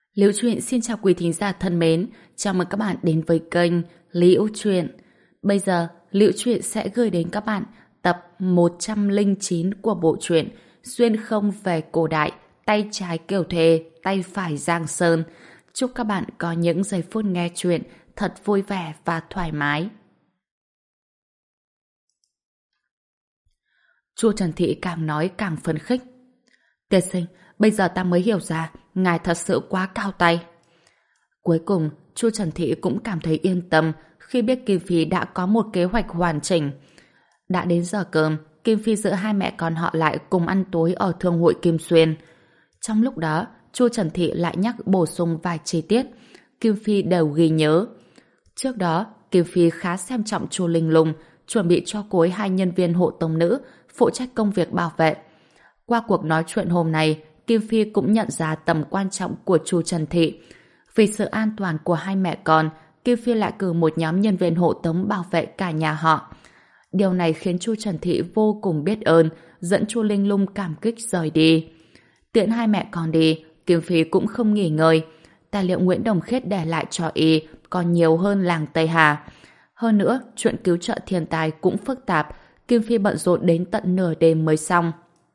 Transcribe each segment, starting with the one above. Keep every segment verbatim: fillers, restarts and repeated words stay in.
Liễu Chuyện xin chào quý thính giả thân mến, chào mừng các bạn đến với kênh Liễu Chuyện. Bây giờ, Liễu Chuyện sẽ gửi đến các bạn tập một trăm lẻ chín của bộ truyện Xuyên không về cổ đại, tay trái Kiều Thề, tay phải Giang Sơn. Chúc các bạn có những giây phút nghe chuyện thật vui vẻ và thoải mái. Chu Trần Thị càng nói càng phấn khích. Tiên sinh, bây giờ ta mới hiểu ra, ngài thật sự quá cao tay. Cuối cùng, Chu Trần Thị cũng cảm thấy yên tâm khi biết Kim Phi đã có một kế hoạch hoàn chỉnh. Đã đến giờ cơm, Kim Phi giữ hai mẹ con họ lại cùng ăn tối ở Thương hội Kim Xuyên. Trong lúc đó, Chu Trần Thị lại nhắc bổ sung vài chi tiết, Kim Phi đều ghi nhớ. Trước đó, Kim Phi khá xem trọng Chu Linh Lung, chuẩn bị cho cô ấy hai nhân viên hộ tống nữ, phụ trách công việc bảo vệ. Qua cuộc nói chuyện hôm nay, Kim Phi cũng nhận ra tầm quan trọng của Chu Trần Thị. Vì sự an toàn của hai mẹ con, Kim Phi lại cử một nhóm nhân viên hộ tống bảo vệ cả nhà họ. Điều này khiến Chu Trần Thị vô cùng biết ơn, dẫn Chu Linh Lung cảm kích rời đi. Tiễn hai mẹ con đi, Kim Phi cũng không nghỉ ngơi. Tài liệu Nguyễn Đồng Khiết để lại cho y còn nhiều hơn làng Tây Hà. Hơn nữa, chuyện cứu trợ thiên tai cũng phức tạp, Kim Phi bận rộn đến tận nửa đêm mới xong.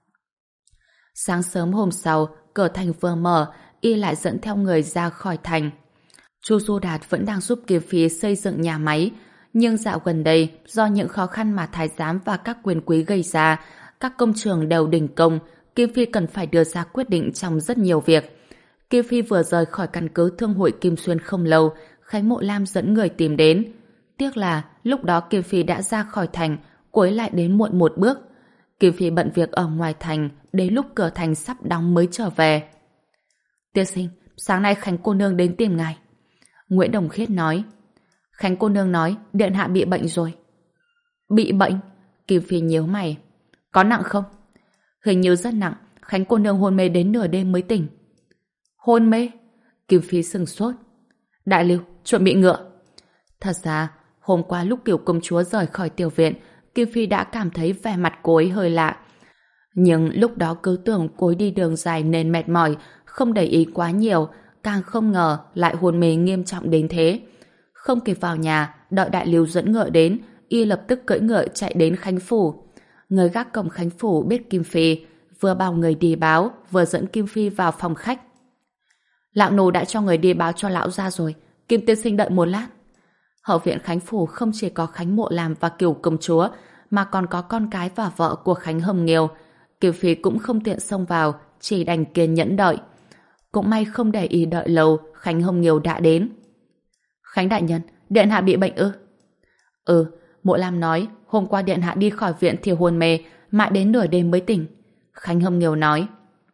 Sáng sớm hôm sau, cửa thành vừa mở, y lại dẫn theo người ra khỏi thành. Chu Du Đạt vẫn đang giúp Kim Phi xây dựng nhà máy, nhưng dạo gần đây, do những khó khăn mà thái giám và các quyền quý gây ra, các công trường đều đình công, Kim Phi cần phải đưa ra quyết định trong rất nhiều việc. Kim Phi vừa rời khỏi căn cứ Thương hội Kim Xuyên không lâu, Khánh Mộ Lam dẫn người tìm đến. Tiếc là lúc đó Kim Phi đã ra khỏi thành, cô ấy lại đến muộn một bước. Kim Phi bận việc ở ngoài thành, đến lúc cửa thành sắp đóng mới trở về. Tiên sinh, sáng nay Khánh cô nương đến tìm ngài. Nguyễn Đồng Khiết nói. Khánh cô nương nói điện hạ bị bệnh rồi. Bị bệnh? Kim Phi nhíu mày. Có nặng không? Hình như rất nặng, Khánh cô nương hôn mê đến nửa đêm mới tỉnh. Hôn mê? Kim Phi sừng sốt. Đại Lưu, chuẩn bị ngựa. Thật ra, hôm qua lúc Kiều công chúa rời khỏi tiểu viện, Kim Phi đã cảm thấy vẻ mặt cô ấy hơi lạ. Nhưng lúc đó cứ tưởng cô ấy đi đường dài nên mệt mỏi, không để ý quá nhiều, càng không ngờ lại hôn mê nghiêm trọng đến thế. Không kịp vào nhà, đợi Đại Lưu dẫn ngựa đến, y lập tức cưỡi ngựa chạy đến Khánh Phủ. Người gác cổng Khánh Phủ biết Kim Phi, vừa bảo người đi báo, vừa dẫn Kim Phi vào phòng khách. Lão nô đã cho người đi báo cho lão ra rồi, Kim tiên sinh đợi một lát. Hậu viện Khánh Phủ không chỉ có Khánh Mộ Lam và Kiều công chúa, mà còn có con cái và vợ của Khánh Hồng Nghiêu. Kim Phi cũng không tiện xông vào, chỉ đành kiên nhẫn đợi. Cũng may không để ý đợi lâu, Khánh Hồng Nghiêu đã đến. Khánh đại nhân, điện hạ bị bệnh ư? Ừ, Mộ Lam nói, hôm qua điện hạ đi khỏi viện thì hôn mê, mãi đến nửa đêm mới tỉnh. Khánh Hồng Nghiêu nói.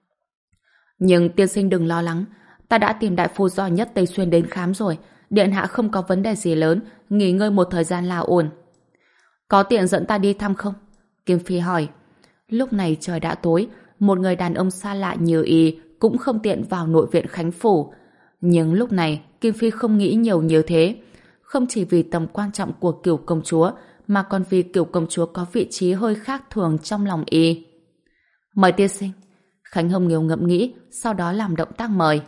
Nhưng tiên sinh đừng lo lắng, ta đã tìm đại phu giỏi nhất Tây Xuyên đến khám rồi, điện hạ không có vấn đề gì lớn, nghỉ ngơi một thời gian là ổn. Có tiện dẫn ta đi thăm không? Kim Phi hỏi. Lúc này trời đã tối, một người đàn ông xa lạ như y cũng không tiện vào nội viện Khánh Phủ. Nhưng lúc này, Kim Phi không nghĩ nhiều như thế. Không chỉ vì tầm quan trọng của Kiều công chúa, mà còn vì Kiều công chúa có vị trí hơi khác thường trong lòng y. Mời tiên sinh. Khánh Hồng Nghiêu ngẫm nghĩ, sau đó làm động tác mời.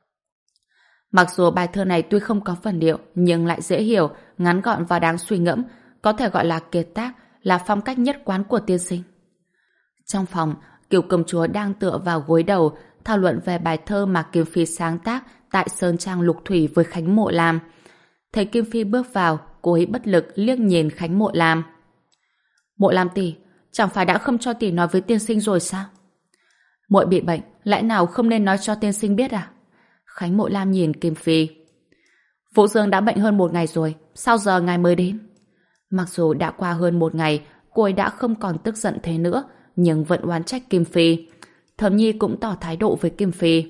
Mặc dù bài thơ này tuy không có phần điệu, nhưng lại dễ hiểu, ngắn gọn và đáng suy ngẫm, có thể gọi là kiệt tác, là phong cách nhất quán của tiên sinh. Trong phòng, Kiều công chúa đang tựa vào gối đầu, thảo luận về bài thơ mà Kim Phi sáng tác tại Sơn Trang Lục Thủy với Khánh Mộ Lam. Thấy Kim Phi bước vào, cô ấy bất lực liếc nhìn Khánh Mộ Lam. Mộ Lam tỷ, chẳng phải đã không cho tỷ nói với tiên sinh rồi sao? Muội bị bệnh, lẽ nào không nên nói cho tiên sinh biết à? Khánh Mộ Lam nhìn Kim Phi. Vũ Dương đã bệnh hơn một ngày rồi, sao giờ ngài mới đến? Mặc dù đã qua hơn một ngày, cô ấy đã không còn tức giận thế nữa, nhưng vẫn oán trách Kim Phi. Thẩm Nhi cũng tỏ thái độ với Kim Phi.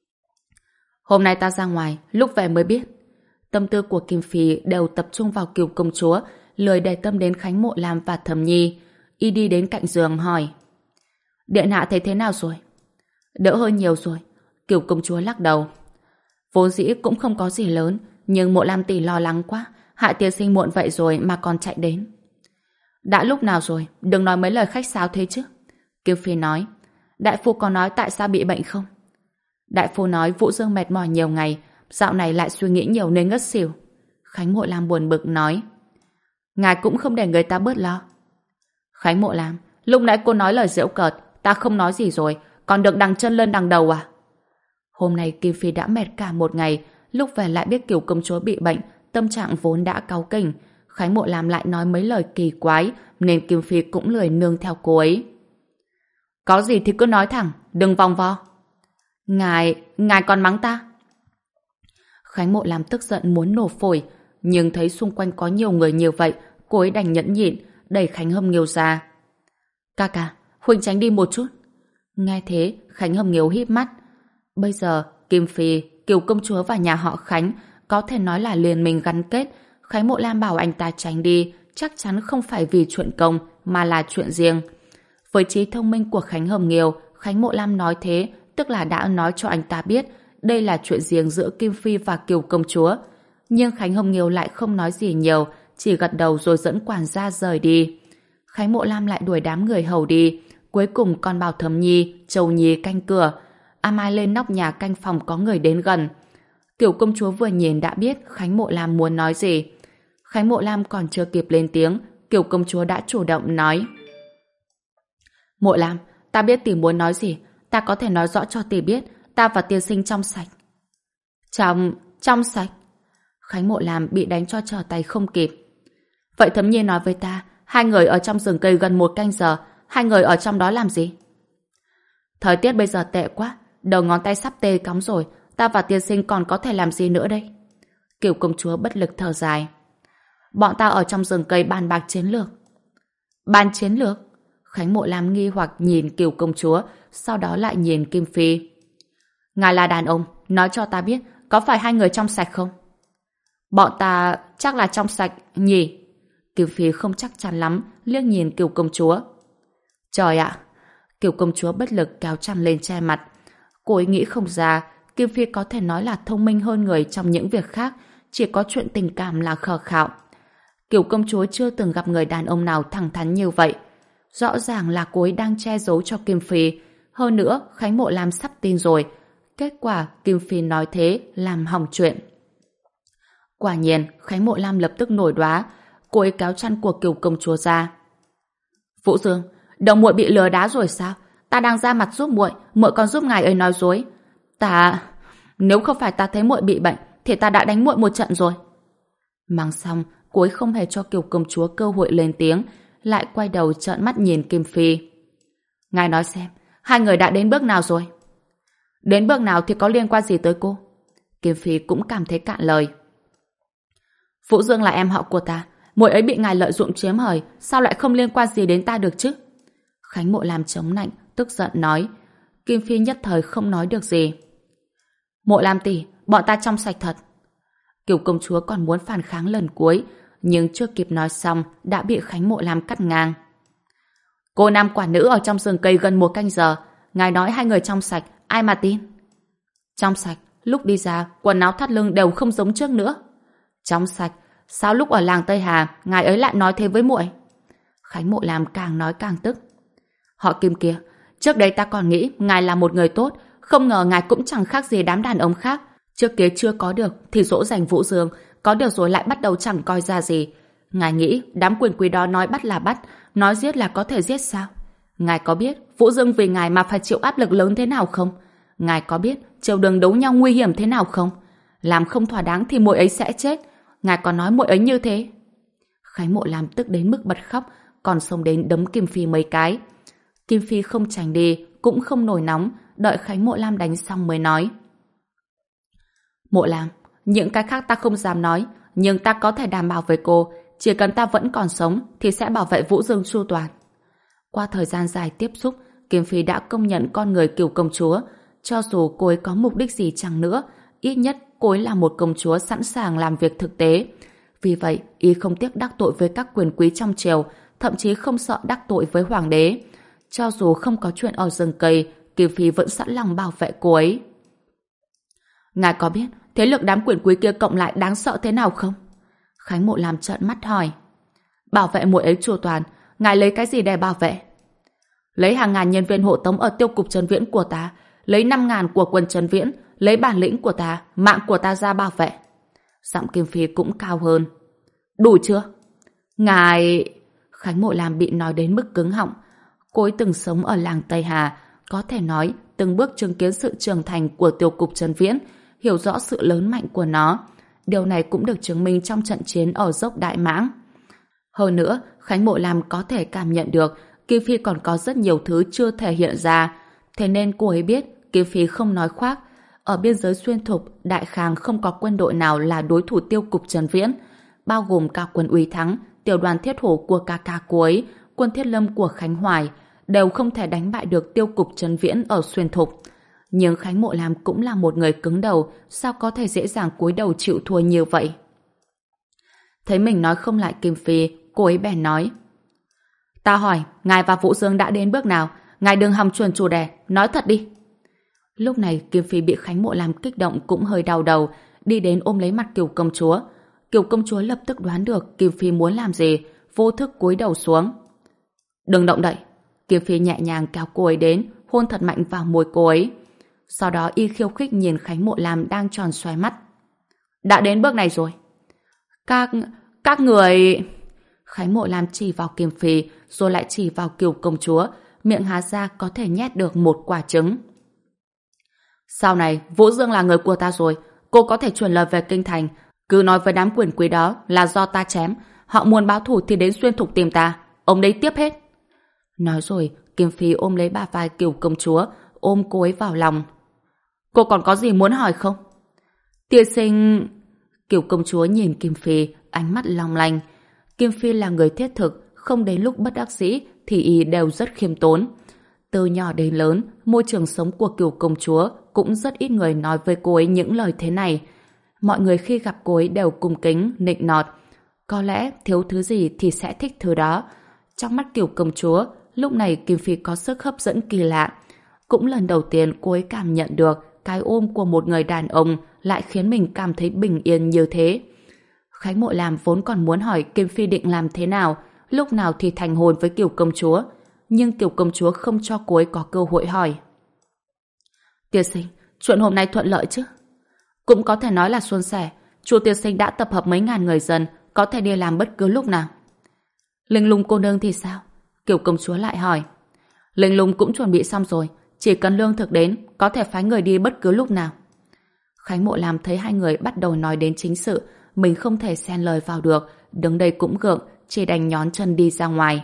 Hôm nay ta ra ngoài, lúc về mới biết. Tâm tư của Kim Phi đều tập trung vào Kiều công chúa, lười để tâm đến Khánh Mộ Lam và Thẩm Nhi. Y đi đến cạnh giường hỏi. Điện hạ thấy thế nào rồi? Đỡ hơn nhiều rồi. Kiều công chúa lắc đầu. Vốn dĩ cũng không có gì lớn, nhưng Mộ Lam tỷ lo lắng quá, hại tiên sinh muộn vậy rồi mà còn chạy đến. Đã lúc nào rồi, đừng nói mấy lời khách sáo thế chứ. Kiều Phi nói. Đại phu có nói tại sao bị bệnh không? Đại phu nói Vũ Dương mệt mỏi nhiều ngày, dạo này lại suy nghĩ nhiều nên ngất xỉu. Khánh Mộ Lam buồn bực nói. Ngài cũng không để người ta bớt lo. Khánh Mộ Lam, lúc nãy cô nói lời giễu cợt, ta không nói gì rồi, còn được đằng chân lên đằng đầu à? Hôm nay Kim Phi đã mệt cả một ngày, lúc về lại biết Kiều công chúa bị bệnh, tâm trạng vốn đã cáu kỉnh. Khánh Mộ Lam lại nói mấy lời kỳ quái, nên Kim Phi cũng lười nương theo cô ấy. Có gì thì cứ nói thẳng, đừng vòng vo. Ngài, ngài còn mắng ta? Khánh Mộ Lam tức giận muốn nổ phổi, nhưng thấy xung quanh có nhiều người như vậy, cô ấy đành nhẫn nhịn, đẩy Khánh Hâm Nghiêu ra. Ca ca, Huỳnh tránh đi một chút. Nghe thế, Khánh Hâm Nghiêu híp mắt. Bây giờ, Kim Phi, Kiều công chúa và nhà họ Khánh có thể nói là liên minh gắn kết. Khánh Mộ Lam bảo anh ta tránh đi, chắc chắn không phải vì chuyện công, mà là chuyện riêng. Với trí thông minh của Khánh Hâm Nghiêu, Khánh Mộ Lam nói thế, tức là đã nói cho anh ta biết đây là chuyện riêng giữa Kim Phi và Kiều công chúa. Nhưng Khánh Hâm Nghiêu lại không nói gì nhiều, chỉ gật đầu rồi dẫn quản gia rời đi. Khánh Mộ Lam lại đuổi đám người hầu đi, cuối cùng còn bảo Thẩm Nhi, Châu Nhi canh cửa. A Mai lên nóc nhà canh phòng có người đến gần. Kiều công chúa vừa nhìn đã biết Khánh Mộ Lam muốn nói gì. Khánh Mộ Lam còn chưa kịp lên tiếng, Kiều công chúa đã chủ động nói. Mộ Lam, ta biết tỷ muốn nói gì, ta có thể nói rõ cho tỷ biết, ta và tiên sinh trong sạch. Trong, trong sạch? Khánh Mộ Lam bị đánh cho trở tay không kịp. Vậy Thẩm Nhi nói với ta, hai người ở trong rừng cây gần một canh giờ, hai người ở trong đó làm gì? Thời tiết bây giờ tệ quá, đầu ngón tay sắp tê cóng rồi, ta và tiên sinh còn có thể làm gì nữa đây? Kiều công chúa bất lực thở dài. Bọn ta ở trong rừng cây bàn bạc chiến lược. Bàn chiến lược? Khánh Mộ Lam nghi hoặc nhìn Kiều công chúa, sau đó lại nhìn Kim Phi. Ngài là đàn ông, nói cho ta biết, có phải hai người trong sạch không? Bọn ta chắc là trong sạch, nhỉ? Kim Phi không chắc chắn lắm, liếc nhìn Kiều công chúa. Trời ạ! Kiều công chúa bất lực kéo chăn lên che mặt. Cô ấy nghĩ không ra, Kim Phi có thể nói là thông minh hơn người trong những việc khác, chỉ có chuyện tình cảm là khờ khạo. Kiều công chúa chưa từng gặp người đàn ông nào thẳng thắn như vậy. Rõ ràng là cô ấy đang che giấu cho Kim Phi. Hơn nữa, Khánh Mộ Lam sắp tin rồi. Kết quả, Kim Phi nói thế, làm hỏng chuyện. Quả nhiên, Khánh Mộ Lam lập tức nổi đoá. Cô ấy kéo chăn của Kiều công chúa ra. Vũ Dương, đồng muội bị lừa đá rồi sao? Ta đang ra mặt giúp muội, muội còn giúp ngài ấy nói dối. Ta... Nếu không phải ta thấy muội bị bệnh, thì ta đã đánh muội một trận rồi. Mang xong, cô ấy không hề cho Kiều công chúa cơ hội lên tiếng, lại quay đầu trợn mắt nhìn Kim Phi. Ngài nói xem, hai người đã đến bước nào rồi? Đến bước nào thì có liên quan gì tới cô? Kim Phi cũng cảm thấy cạn lời. Vũ Dương là em họ của ta, muội ấy bị ngài lợi dụng chiếm hời, sao lại không liên quan gì đến ta được chứ? Khánh Mộ Lam chống nạnh, tức giận nói. Kim Phi nhất thời không nói được gì. Mộ Lam tỷ, bọn ta trong sạch thật. Kiều công chúa còn muốn phản kháng lần cuối, nhưng chưa kịp nói xong đã bị Khánh Mộ Lam cắt ngang. Cô nam quả nữ ở trong rừng cây gần một canh giờ, ngài nói hai người trong sạch, ai mà tin? Trong sạch, lúc đi ra, quần áo thắt lưng đều không giống trước nữa. Trong sạch, sao lúc ở làng Tây Hà, ngài ấy lại nói thế với muội? Khánh Mộ Lam càng nói càng tức. Họ Kim kia, trước đây ta còn nghĩ ngài là một người tốt, không ngờ ngài cũng chẳng khác gì đám đàn ông khác. Trước kia chưa có được thì dỗ dành Vũ Dương, có được rồi lại bắt đầu chẳng coi ra gì. Ngài nghĩ đám quyền quý đó nói bắt là bắt, nói giết là có thể giết sao? Ngài có biết Vũ Dương vì ngài mà phải chịu áp lực lớn thế nào không? Ngài có biết triều đường đấu nhau nguy hiểm thế nào không? Làm không thỏa đáng thì muội ấy sẽ chết. Ngài còn nói muội ấy như thế. Khánh Mộ Lam tức đến mức bật khóc, còn xông đến đấm Kim Phi mấy cái. Kim Phi không tránh đi, cũng không nổi nóng, đợi Khánh Mộ Lam đánh xong mới nói. Mộ Lam, những cái khác ta không dám nói, nhưng ta có thể đảm bảo với cô, chỉ cần ta vẫn còn sống thì sẽ bảo vệ Vũ Dương chu toàn. Qua thời gian dài tiếp xúc, Kim Phi đã công nhận con người Kiều công chúa. Cho dù cô ấy có mục đích gì chăng nữa, ít nhất cô ấy là một công chúa sẵn sàng làm việc thực tế. Vì vậy, y không tiếc đắc tội với các quyền quý trong triều, thậm chí không sợ đắc tội với hoàng đế. Cho dù không có chuyện ở rừng cây, Kim Phi vẫn sẵn lòng bảo vệ cô ấy. Ngài có biết thế lực đám quyền quý kia cộng lại đáng sợ thế nào không? Khánh Mộ Lam trợn mắt hỏi. Bảo vệ muội ấy chu toàn, ngài lấy cái gì để bảo vệ? Lấy hàng ngàn nhân viên hộ tống ở tiêu cục Trấn Viễn của ta, lấy năm ngàn của quân Trấn Viễn, lấy bản lĩnh của ta, mạng của ta ra bảo vệ. Giọng Kim Phi cũng cao hơn. Đủ chưa? Ngài... Khánh Mộ Lam bị nói đến mức cứng họng. Cô ấy từng sống ở làng Tây Hà, có thể nói từng bước chứng kiến sự trưởng thành của tiêu cục Trấn Viễn, hiểu rõ sự lớn mạnh của nó. Điều này cũng được chứng minh trong trận chiến ở dốc Đại Mãng. Hơn nữa, Khánh Mộ Lam có thể cảm nhận được Kim Phi còn có rất nhiều thứ chưa thể hiện ra. Thế nên cô ấy biết Kim Phi không nói khoác. Ở biên giới Xuyên Thục, Đại Khang không có quân đội nào là đối thủ tiêu cục Trấn Viễn, bao gồm cả quân Uy Thắng, tiểu đoàn thiết hổ của ca ca cô ấy, quân Thiết Lâm của Khánh Hoài, đều không thể đánh bại được tiêu cục Trấn Viễn ở Xuyên Thục. Nhưng Khánh Mộ Lam cũng là một người cứng đầu, sao có thể dễ dàng cúi đầu chịu thua như vậy? Thấy mình nói không lại Kim Phi, cô ấy bèn nói: Ta hỏi, ngài và Vũ Dương đã đến bước nào? Ngài đừng hòng chuồn chủ đề, nói thật đi. Lúc này Kim Phi bị Khánh Mộ Lam kích động cũng hơi đau đầu, đi đến ôm lấy mặt Kiều công chúa. Kiều công chúa lập tức đoán được Kim Phi muốn làm gì, vô thức cúi đầu xuống. Đừng động đậy. Kim Phi nhẹ nhàng kéo cô ấy đến, hôn thật mạnh vào môi cô ấy. Sau đó y khiêu khích nhìn Khánh Mộ Lam đang tròn xoe mắt. Đã đến bước này rồi. Các... các người... Khánh Mộ Lam chỉ vào Kim Phi, rồi lại chỉ vào Kiều công chúa, miệng há ra có thể nhét được một quả trứng. Sau này, Vũ Dương là người của ta rồi, cô có thể truyền lời về kinh thành, cứ nói với đám quyền quý đó là do ta chém, họ muốn báo thù thì đến Xuyên Thục tìm ta, ông đấy tiếp hết. Nói rồi, Kim Phi ôm lấy bả vai Kiều công chúa, ôm cô ấy vào lòng. Cô còn có gì muốn hỏi không? Tiên sinh... Kiều công chúa nhìn Kim Phi, ánh mắt long lanh. Kim Phi là người thiết thực, không đến lúc bất đắc dĩ thì y đều rất khiêm tốn. Từ nhỏ đến lớn, môi trường sống của Kiều công chúa cũng rất ít người nói với cô ấy những lời thế này. Mọi người khi gặp cô ấy đều cung kính, nịnh nọt. Có lẽ thiếu thứ gì thì sẽ thích thứ đó. Trong mắt Kiều công chúa, lúc này Kim Phi có sức hấp dẫn kỳ lạ. Cũng lần đầu tiên cô ấy cảm nhận được cái ôm của một người đàn ông lại khiến mình cảm thấy bình yên như thế. Khánh Mộ Lam vốn còn muốn hỏi Kim Phi định làm thế nào, lúc nào thì thành hôn với Kiều công chúa. Nhưng Kiều công chúa không cho cô ấy có cơ hội hỏi. Tiên sinh, chuyện hôm nay thuận lợi chứ? Cũng có thể nói là suôn sẻ. Chu tiên sinh đã tập hợp mấy ngàn người dân, có thể đi làm bất cứ lúc nào. Linh Lung cô nương thì sao? Kiều công chúa lại hỏi. Linh Lung cũng chuẩn bị xong rồi, chỉ cần lương thực đến, có thể phái người đi bất cứ lúc nào. Khánh Mộ Lam thấy hai người bắt đầu nói đến chính sự, mình không thể xen lời vào được, đứng đây cũng gượng, chỉ đành nhón chân đi ra ngoài.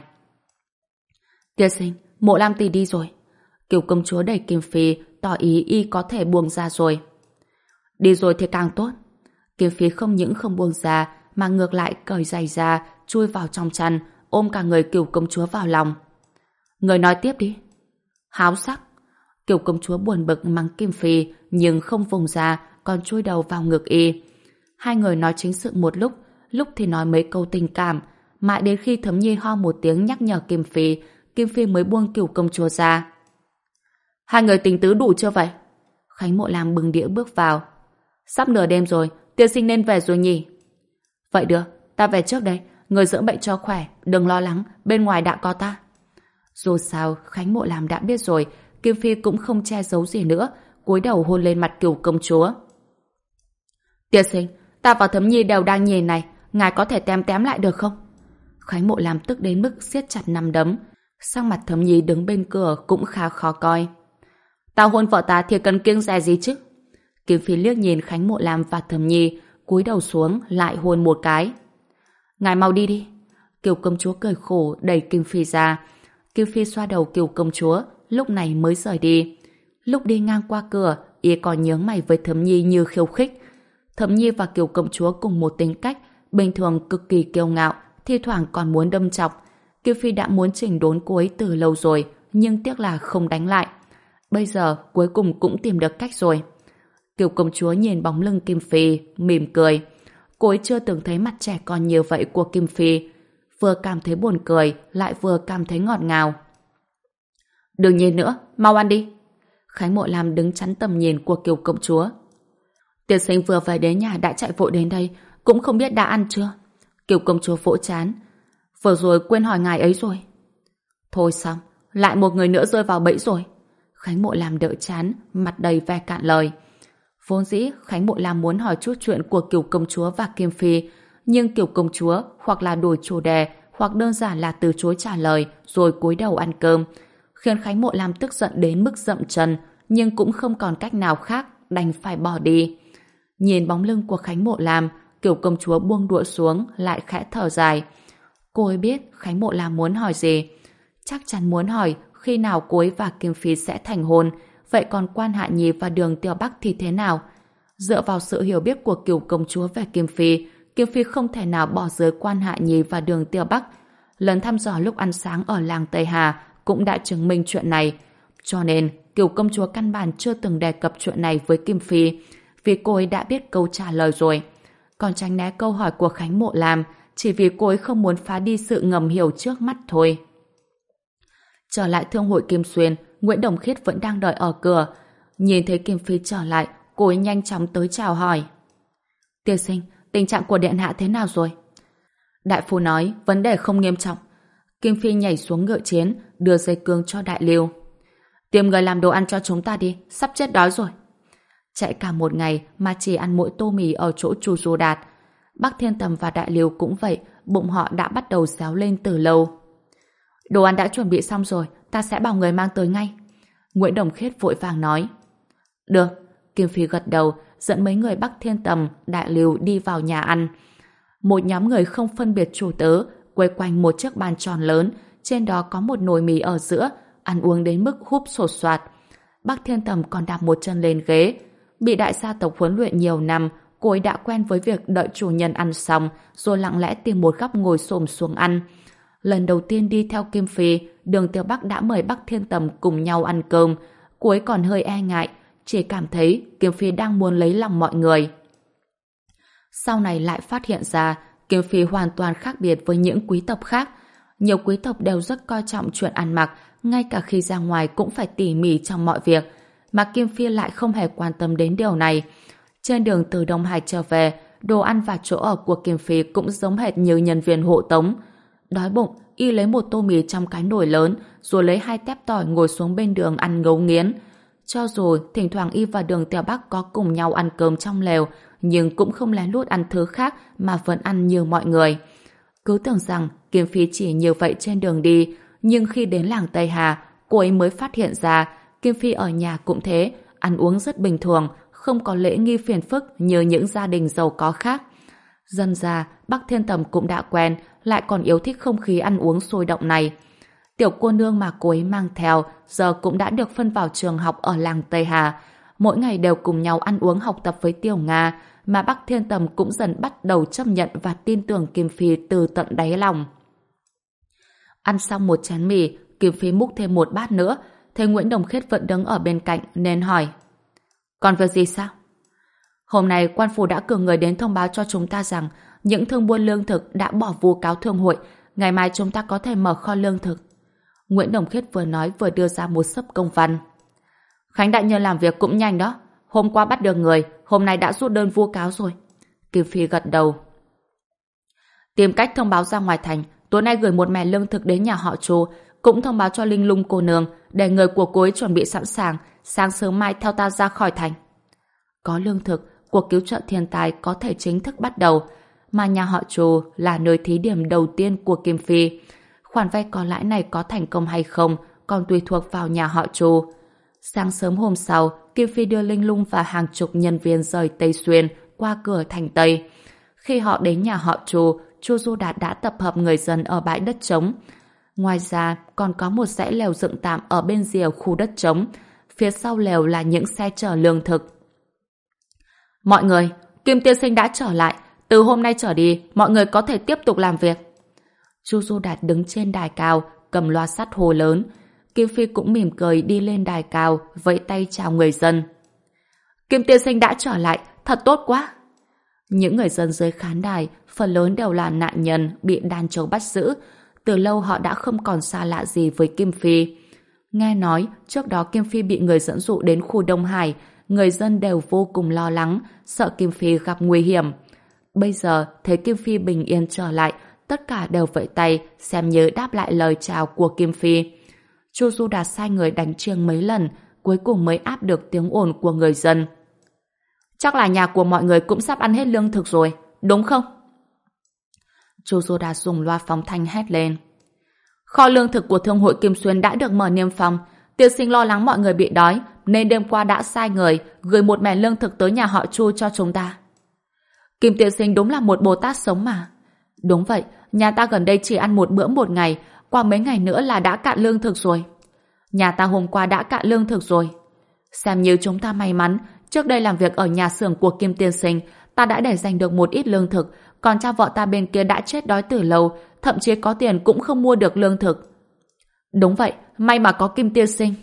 Tiên sinh, Mộ Lam tỷ đi rồi. Kiều công chúa đẩy Kim Phi, tỏ ý y có thể buông ra rồi. Đi rồi thì càng tốt. Kim Phi không những không buông ra, mà ngược lại cởi giày ra, chui vào trong chăn, ôm cả người Kiều công chúa vào lòng. Người nói tiếp đi. Háo sắc. Kiều công chúa buồn bực mắng Kim Phi, nhưng không vùng ra, còn chui đầu vào ngực y. Hai người nói chính sự một lúc, lúc thì nói mấy câu tình cảm, mãi đến khi Thấm Nhi ho một tiếng nhắc nhở Kim Phi, Kim Phi mới buông Kiều công chúa ra. Hai người tình tứ đủ chưa vậy? Khánh Mộ Lam bưng đĩa bước vào. Sắp nửa đêm rồi, tiên sinh nên về rồi nhỉ? Vậy được, ta về trước đây, người dưỡng bệnh cho khỏe, đừng lo lắng, bên ngoài đã có ta. Dù sao, Khánh Mộ Lam đã biết rồi, Kim Phi cũng không che giấu gì nữa, cúi đầu hôn lên mặt Kiều công chúa. Tiên sinh, ta và Thấm Nhi đều đang nhìn này, ngài có thể tém tém lại được không? Khánh Mộ Lam tức đến mức siết chặt nắm đấm, sang mặt Thấm Nhi đứng bên cửa cũng khá khó coi. Tao hôn vợ ta thì cần kiêng dè gì chứ? Kim Phi liếc nhìn Khánh Mộ Lam và Thấm Nhi, cúi đầu xuống lại hôn một cái. Ngài mau đi đi. Kiều công chúa cười khổ đẩy Kim Phi ra. Kim Phi xoa đầu Kiều công chúa, lúc này mới rời đi. Lúc đi ngang qua cửa, y còn nhướng mày với Thấm Nhi như khiêu khích. Thấm Nhi và Kiều công chúa cùng một tính cách, bình thường cực kỳ kiêu ngạo, thi thoảng còn muốn đâm chọc. Kim Phi đã muốn chỉnh đốn cô ấy từ lâu rồi, nhưng tiếc là không đánh lại. Bây giờ cuối cùng cũng tìm được cách rồi. Kiều công chúa nhìn bóng lưng Kim Phi, mỉm cười. Cô ấy chưa từng thấy mặt trẻ con như vậy của Kim Phi. Vừa cảm thấy buồn cười, lại vừa cảm thấy ngọt ngào. Đừng nhìn nữa, mau ăn đi. Khánh Mộ Lam đứng chắn tầm nhìn của Kiều công chúa. Tiên sinh vừa về đến nhà đã chạy vội đến đây, cũng không biết đã ăn chưa. Kiều công chúa vỗ chán. Vừa rồi quên hỏi ngài ấy rồi. Thôi xong, lại một người nữa rơi vào bẫy rồi. Khánh Mộ Lam đỡ chán, mặt đầy vẻ cạn lời. Vốn dĩ Khánh Mộ Lam muốn hỏi chút chuyện của Kiều công chúa và Kim Phi, nhưng Kiều công chúa hoặc là đổi chủ đề, hoặc đơn giản là từ chối trả lời rồi cúi đầu ăn cơm, khiến Khánh Mộ Lam tức giận đến mức dậm chân, nhưng cũng không còn cách nào khác, đành phải bỏ đi. Nhìn bóng lưng của Khánh Mộ Lam, Kiều công chúa buông đũa xuống, lại khẽ thở dài. Cô ấy biết Khánh Mộ Lam muốn hỏi gì. Chắc chắn muốn hỏi khi nào cô ấy và Kim Phi sẽ thành hôn, vậy còn Quan Hạ Nhi và Đường Tiêu Bắc thì thế nào? Dựa vào sự hiểu biết của Kiều công chúa về Kim Phi, Kim Phi không thể nào bỏ rơi Quan Hạ Nhi và Đường Tiêu Bắc. Lần thăm dò lúc ăn sáng ở làng Tây Hà cũng đã chứng minh chuyện này. Cho nên, Kiều công chúa căn bản chưa từng đề cập chuyện này với Kim Phi, vì cô ấy đã biết câu trả lời rồi. Còn tránh né câu hỏi của Khánh Mộ Lam chỉ vì cô ấy không muốn phá đi sự ngầm hiểu trước mắt thôi. Trở lại thương hội Kim Xuyên, Nguyễn Đồng Khiết vẫn đang đợi ở cửa. Nhìn thấy Kim Phi trở lại, cô ấy nhanh chóng tới chào hỏi. Tiên sinh, tình trạng của điện hạ thế nào rồi? Đại phu nói vấn đề không nghiêm trọng. Kim Phi nhảy xuống ngựa chiến, đưa dây cương cho Đại Lưu. Tìm người làm đồ ăn cho chúng ta đi, sắp chết đói rồi. Chạy cả một ngày mà chỉ ăn mỗi tô mì ở chỗ Chu Du Đạt. Bắc Thiên Tầm và Đại Lưu cũng vậy, bụng họ đã bắt đầu réo lên từ lâu. Đồ ăn đã chuẩn bị xong rồi, ta sẽ bảo người mang tới ngay. Nguyễn Đồng Khiết vội vàng nói. Được, Kim Phi gật đầu, dẫn mấy người Bắc Thiên Tầm, Đại Lưu đi vào nhà ăn. Một nhóm người không phân biệt chủ tớ, quay quanh một chiếc bàn tròn lớn, trên đó có một nồi mì ở giữa, ăn uống đến mức húp sột soạt. Bắc Thiên Tầm còn đạp một chân lên ghế. Bị đại gia tộc huấn luyện nhiều năm, cô ấy đã quen với việc đợi chủ nhân ăn xong, rồi lặng lẽ tìm một góc ngồi xổm xuống ăn. Lần đầu tiên đi theo Kim Phi, Đường Tiêu Bắc đã mời Bắc Thiên Tầm cùng nhau ăn cơm. Cô ấy còn hơi e ngại, chỉ cảm thấy Kim Phi đang muốn lấy lòng mọi người. Sau này lại phát hiện ra Kim Phi hoàn toàn khác biệt với những quý tộc khác. Nhiều quý tộc đều rất coi trọng chuyện ăn mặc, ngay cả khi ra ngoài cũng phải tỉ mỉ trong mọi việc, mà Kim Phi lại không hề quan tâm đến điều này. Trên đường từ Đông Hải trở về, đồ ăn và chỗ ở của Kim Phi cũng giống hệt như nhân viên hộ tống. Đói bụng, y lấy một tô mì trong cái nồi lớn, rồi lấy hai tép tỏi ngồi xuống bên đường ăn ngấu nghiến. Cho dù thỉnh thoảng y và Đường Tiêu Bắc có cùng nhau ăn cơm trong lều, nhưng cũng không lén lút ăn thứ khác mà vẫn ăn như mọi người. Cứ tưởng rằng Kim Phi chỉ như vậy trên đường đi, nhưng khi đến làng Tây Hà, cô ấy mới phát hiện ra Kim Phi ở nhà cũng thế, ăn uống rất bình thường, không có lễ nghi phiền phức như những gia đình giàu có khác. Dần ra, Bắc Thiên Tầm cũng đã quen, lại còn yêu thích không khí ăn uống sôi động này. Tiểu cô nương mà cô ấy mang theo giờ cũng đã được phân vào trường học ở làng Tây Hà. Mỗi ngày đều cùng nhau ăn uống học tập với Tiểu Nga, mà Bắc Thiên Tầm cũng dần bắt đầu chấp nhận và tin tưởng Kim Phi từ tận đáy lòng. Ăn xong một chén mì, Kim Phi múc thêm một bát nữa, thấy Nguyễn Đồng Khiết vẫn đứng ở bên cạnh nên hỏi. Còn việc gì sao? Hôm nay quan phủ đã cử người đến thông báo cho chúng ta rằng những thương buôn lương thực đã bỏ vu cáo thương hội, ngày mai chúng ta có thể mở kho lương thực. Nguyễn Đồng Khiết vừa nói vừa đưa ra một xấp công văn. Khánh đại nhân làm việc cũng nhanh đó. Hôm qua bắt được người, hôm nay đã rút đơn vu cáo rồi. Kim Phi gật đầu. Tìm cách thông báo ra ngoài thành, tối nay gửi một mẻ lương thực đến nhà họ Chu, cũng thông báo cho Linh Lung cô nương để người của cô ấy chuẩn bị sẵn sàng, sáng sớm mai theo ta ra khỏi thành. Có lương thực, cuộc cứu trợ thiên tai có thể chính thức bắt đầu, mà nhà họ Chu là nơi thí điểm đầu tiên của Kim Phi. Khoản vay có lãi này có thành công hay không còn tùy thuộc vào nhà họ Chu. Sáng sớm hôm sau, Kim Phi đưa Linh Lung và hàng chục nhân viên rời Tây Xuyên qua cửa thành Tây. Khi họ đến nhà họ Chu, Chu Du Đạt đã tập hợp người dân ở bãi đất trống. Ngoài ra, còn có một dãy lều dựng tạm ở bên rìa khu đất trống. Phía sau lều là những xe chở lương thực. Mọi người, Kim tiên sinh đã trở lại. Từ hôm nay trở đi, mọi người có thể tiếp tục làm việc. Chu Du Đạt đứng trên đài cao, cầm loa sắt hồ lớn. Kim Phi cũng mỉm cười đi lên đài cao, vẫy tay chào người dân. Kim tiên sinh đã trở lại, thật tốt quá. Những người dân dưới khán đài, phần lớn đều là nạn nhân bị đàn trâu bắt giữ. Từ lâu họ đã không còn xa lạ gì với Kim Phi. Nghe nói, trước đó Kim Phi bị người dẫn dụ đến khu Đông Hải, người dân đều vô cùng lo lắng, sợ Kim Phi gặp nguy hiểm. Bây giờ, thấy Kim Phi bình yên trở lại, tất cả đều vẫy tay, xem như đáp lại lời chào của Kim Phi. Chu Du Đạt sai người đánh chiêng mấy lần, cuối cùng mới áp được tiếng ồn của người dân. Chắc là nhà của mọi người cũng sắp ăn hết lương thực rồi, đúng không? Chu Du Đạt dùng loa phóng thanh hét lên. Kho lương thực của Thương hội Kim Xuyên đã được mở niêm phong. Tiên sinh lo lắng mọi người bị đói, nên đêm qua đã sai người gửi một mẻ lương thực tới nhà họ Chu cho chúng ta. Kim tiên sinh đúng là một Bồ Tát sống mà. Đúng vậy, nhà ta gần đây chỉ ăn một bữa một ngày, qua mấy ngày nữa là đã cạn lương thực rồi. Nhà ta hôm qua đã cạn lương thực rồi. Xem như chúng ta may mắn, trước đây làm việc ở nhà xưởng của Kim tiên sinh, ta đã để dành được một ít lương thực, còn cha vợ ta bên kia đã chết đói từ lâu, thậm chí có tiền cũng không mua được lương thực. Đúng vậy, may mà có Kim tiên sinh.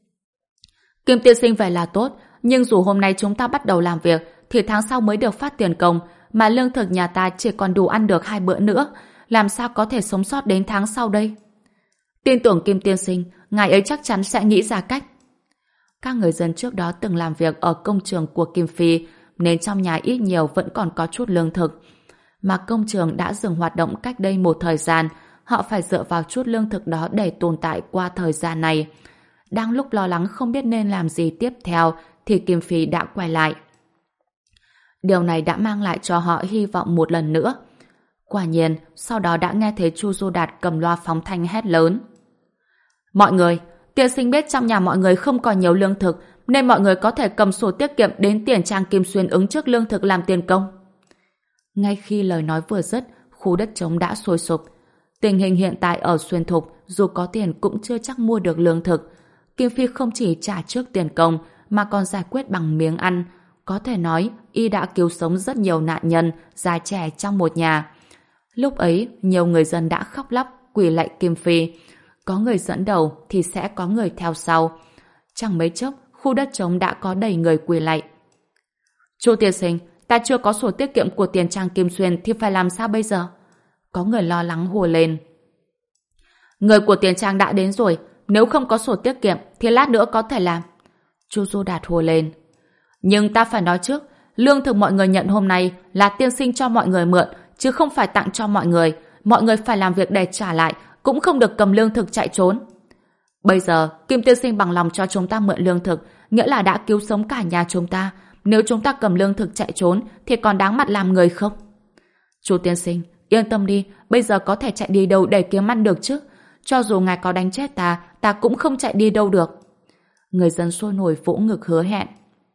Kim tiên sinh về là tốt, nhưng dù hôm nay chúng ta bắt đầu làm việc, thì tháng sau mới được phát tiền công, mà lương thực nhà ta chỉ còn đủ ăn được hai bữa nữa, làm sao có thể sống sót đến tháng sau đây? Tin tưởng Kim tiên sinh, ngài ấy chắc chắn sẽ nghĩ ra cách. Các người dân trước đó từng làm việc ở công trường của Kim Phi, nên trong nhà ít nhiều vẫn còn có chút lương thực. Mà công trường đã dừng hoạt động cách đây một thời gian, họ phải dựa vào chút lương thực đó để tồn tại qua thời gian này. Đang lúc lo lắng không biết nên làm gì tiếp theo, thì Kim Phi đã quay lại. Điều này đã mang lại cho họ hy vọng một lần nữa. Quả nhiên, sau đó đã nghe thấy Chu Du Đạt cầm loa phóng thanh hét lớn. Mọi người, tiên sinh biết trong nhà mọi người không còn nhiều lương thực, nên mọi người có thể cầm sổ tiết kiệm đến tiền trang Kim Xuyên ứng trước lương thực làm tiền công. Ngay khi lời nói vừa dứt, khu đất trống đã sôi sục. Tình hình hiện tại ở Xuyên Thục, dù có tiền cũng chưa chắc mua được lương thực. Kim Phi không chỉ trả trước tiền công, mà còn giải quyết bằng miếng ăn. Có thể nói, y đã cứu sống rất nhiều nạn nhân, già trẻ trong một nhà. Lúc ấy, nhiều người dân đã khóc lóc, quỳ lạy Kim Phi. Có người dẫn đầu thì sẽ có người theo sau. Chẳng mấy chốc, khu đất trống đã có đầy người quỳ lạy. Chu tiên sinh, ta chưa có sổ tiết kiệm của tiền trang Kim Xuyên thì phải làm sao bây giờ? Có người lo lắng hùa lên. Người của tiền trang đã đến rồi, nếu không có sổ tiết kiệm thì lát nữa có thể làm. Chu Du Đạt hùa lên. Nhưng ta phải nói trước, lương thực mọi người nhận hôm nay là tiên sinh cho mọi người mượn, chứ không phải tặng cho mọi người. Mọi người phải làm việc để trả lại, cũng không được cầm lương thực chạy trốn. Bây giờ, Kim tiên sinh bằng lòng cho chúng ta mượn lương thực, nghĩa là đã cứu sống cả nhà chúng ta. Nếu chúng ta cầm lương thực chạy trốn, thì còn đáng mặt làm người không? Chu tiên sinh, yên tâm đi, bây giờ có thể chạy đi đâu để kiếm ăn được chứ? Cho dù ngài có đánh chết ta, ta cũng không chạy đi đâu được. Người dân sôi nổi vỗ ngực hứa hẹn.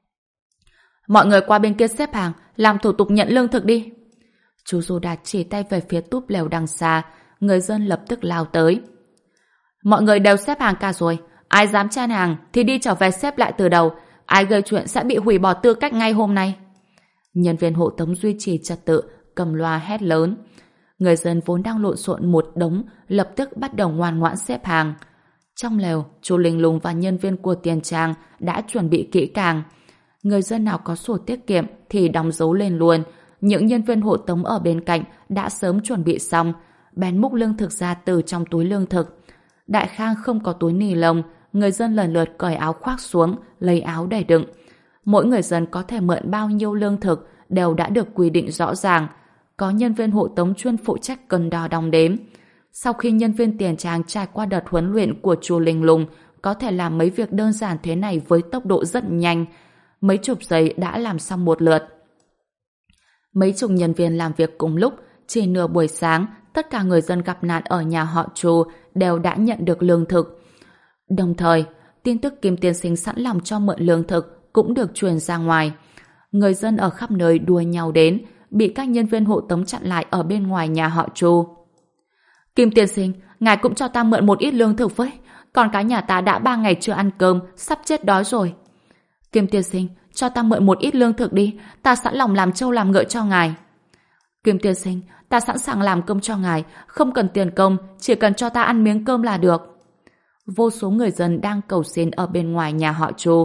Mọi người qua bên kia xếp hàng, làm thủ tục nhận lương thực đi. Chu Du Đạt chỉ tay về phía túp lều đằng xa, người dân lập tức lao tới. Mọi người đều xếp hàng cả rồi, ai dám chen hàng thì đi trở về xếp lại từ đầu, ai gây chuyện sẽ bị hủy bỏ tư cách ngay hôm nay. Nhân viên hộ tống duy trì trật tự, cầm loa hét lớn. Người dân vốn đang lộn xộn một đống, lập tức bắt đầu ngoan ngoãn xếp hàng. Trong lều, chú Linh Lung và nhân viên của tiền trang đã chuẩn bị kỹ càng. Người dân nào có sổ tiết kiệm thì đóng dấu lên luôn. Những nhân viên hộ tống ở bên cạnh đã sớm chuẩn bị xong, bèn múc lương thực ra từ trong túi lương thực. Đại Khang không có túi ni lông, người dân lần lượt cởi áo khoác xuống, lấy áo để đựng. Mỗi người dân có thể mượn bao nhiêu lương thực đều đã được quy định rõ ràng. Có nhân viên hộ tống chuyên phụ trách cân đo đong đếm. Sau khi nhân viên tiền trang trải qua đợt huấn luyện của chùa Linh Lung, có thể làm mấy việc đơn giản thế này với tốc độ rất nhanh. Mấy chục giây đã làm xong một lượt. Mấy chục nhân viên làm việc cùng lúc, chỉ nửa buổi sáng, tất cả người dân gặp nạn ở nhà họ Chu đều đã nhận được lương thực. Đồng thời, tin tức Kim tiên sinh sẵn lòng cho mượn lương thực cũng được truyền ra ngoài. Người dân ở khắp nơi đua nhau đến, bị các nhân viên hộ tống chặn lại ở bên ngoài nhà họ Chu. Kim tiên sinh, ngài cũng cho ta mượn một ít lương thực với, còn cả nhà ta đã ba ngày chưa ăn cơm, sắp chết đói rồi. Kim tiên sinh, cho ta mượn một ít lương thực đi, ta sẵn lòng làm trâu làm ngựa cho ngài. Kim tiên sinh, ta sẵn sàng làm cơm cho ngài, không cần tiền công, chỉ cần cho ta ăn miếng cơm là được. Vô số người dân đang cầu xin ở bên ngoài nhà họ Chu.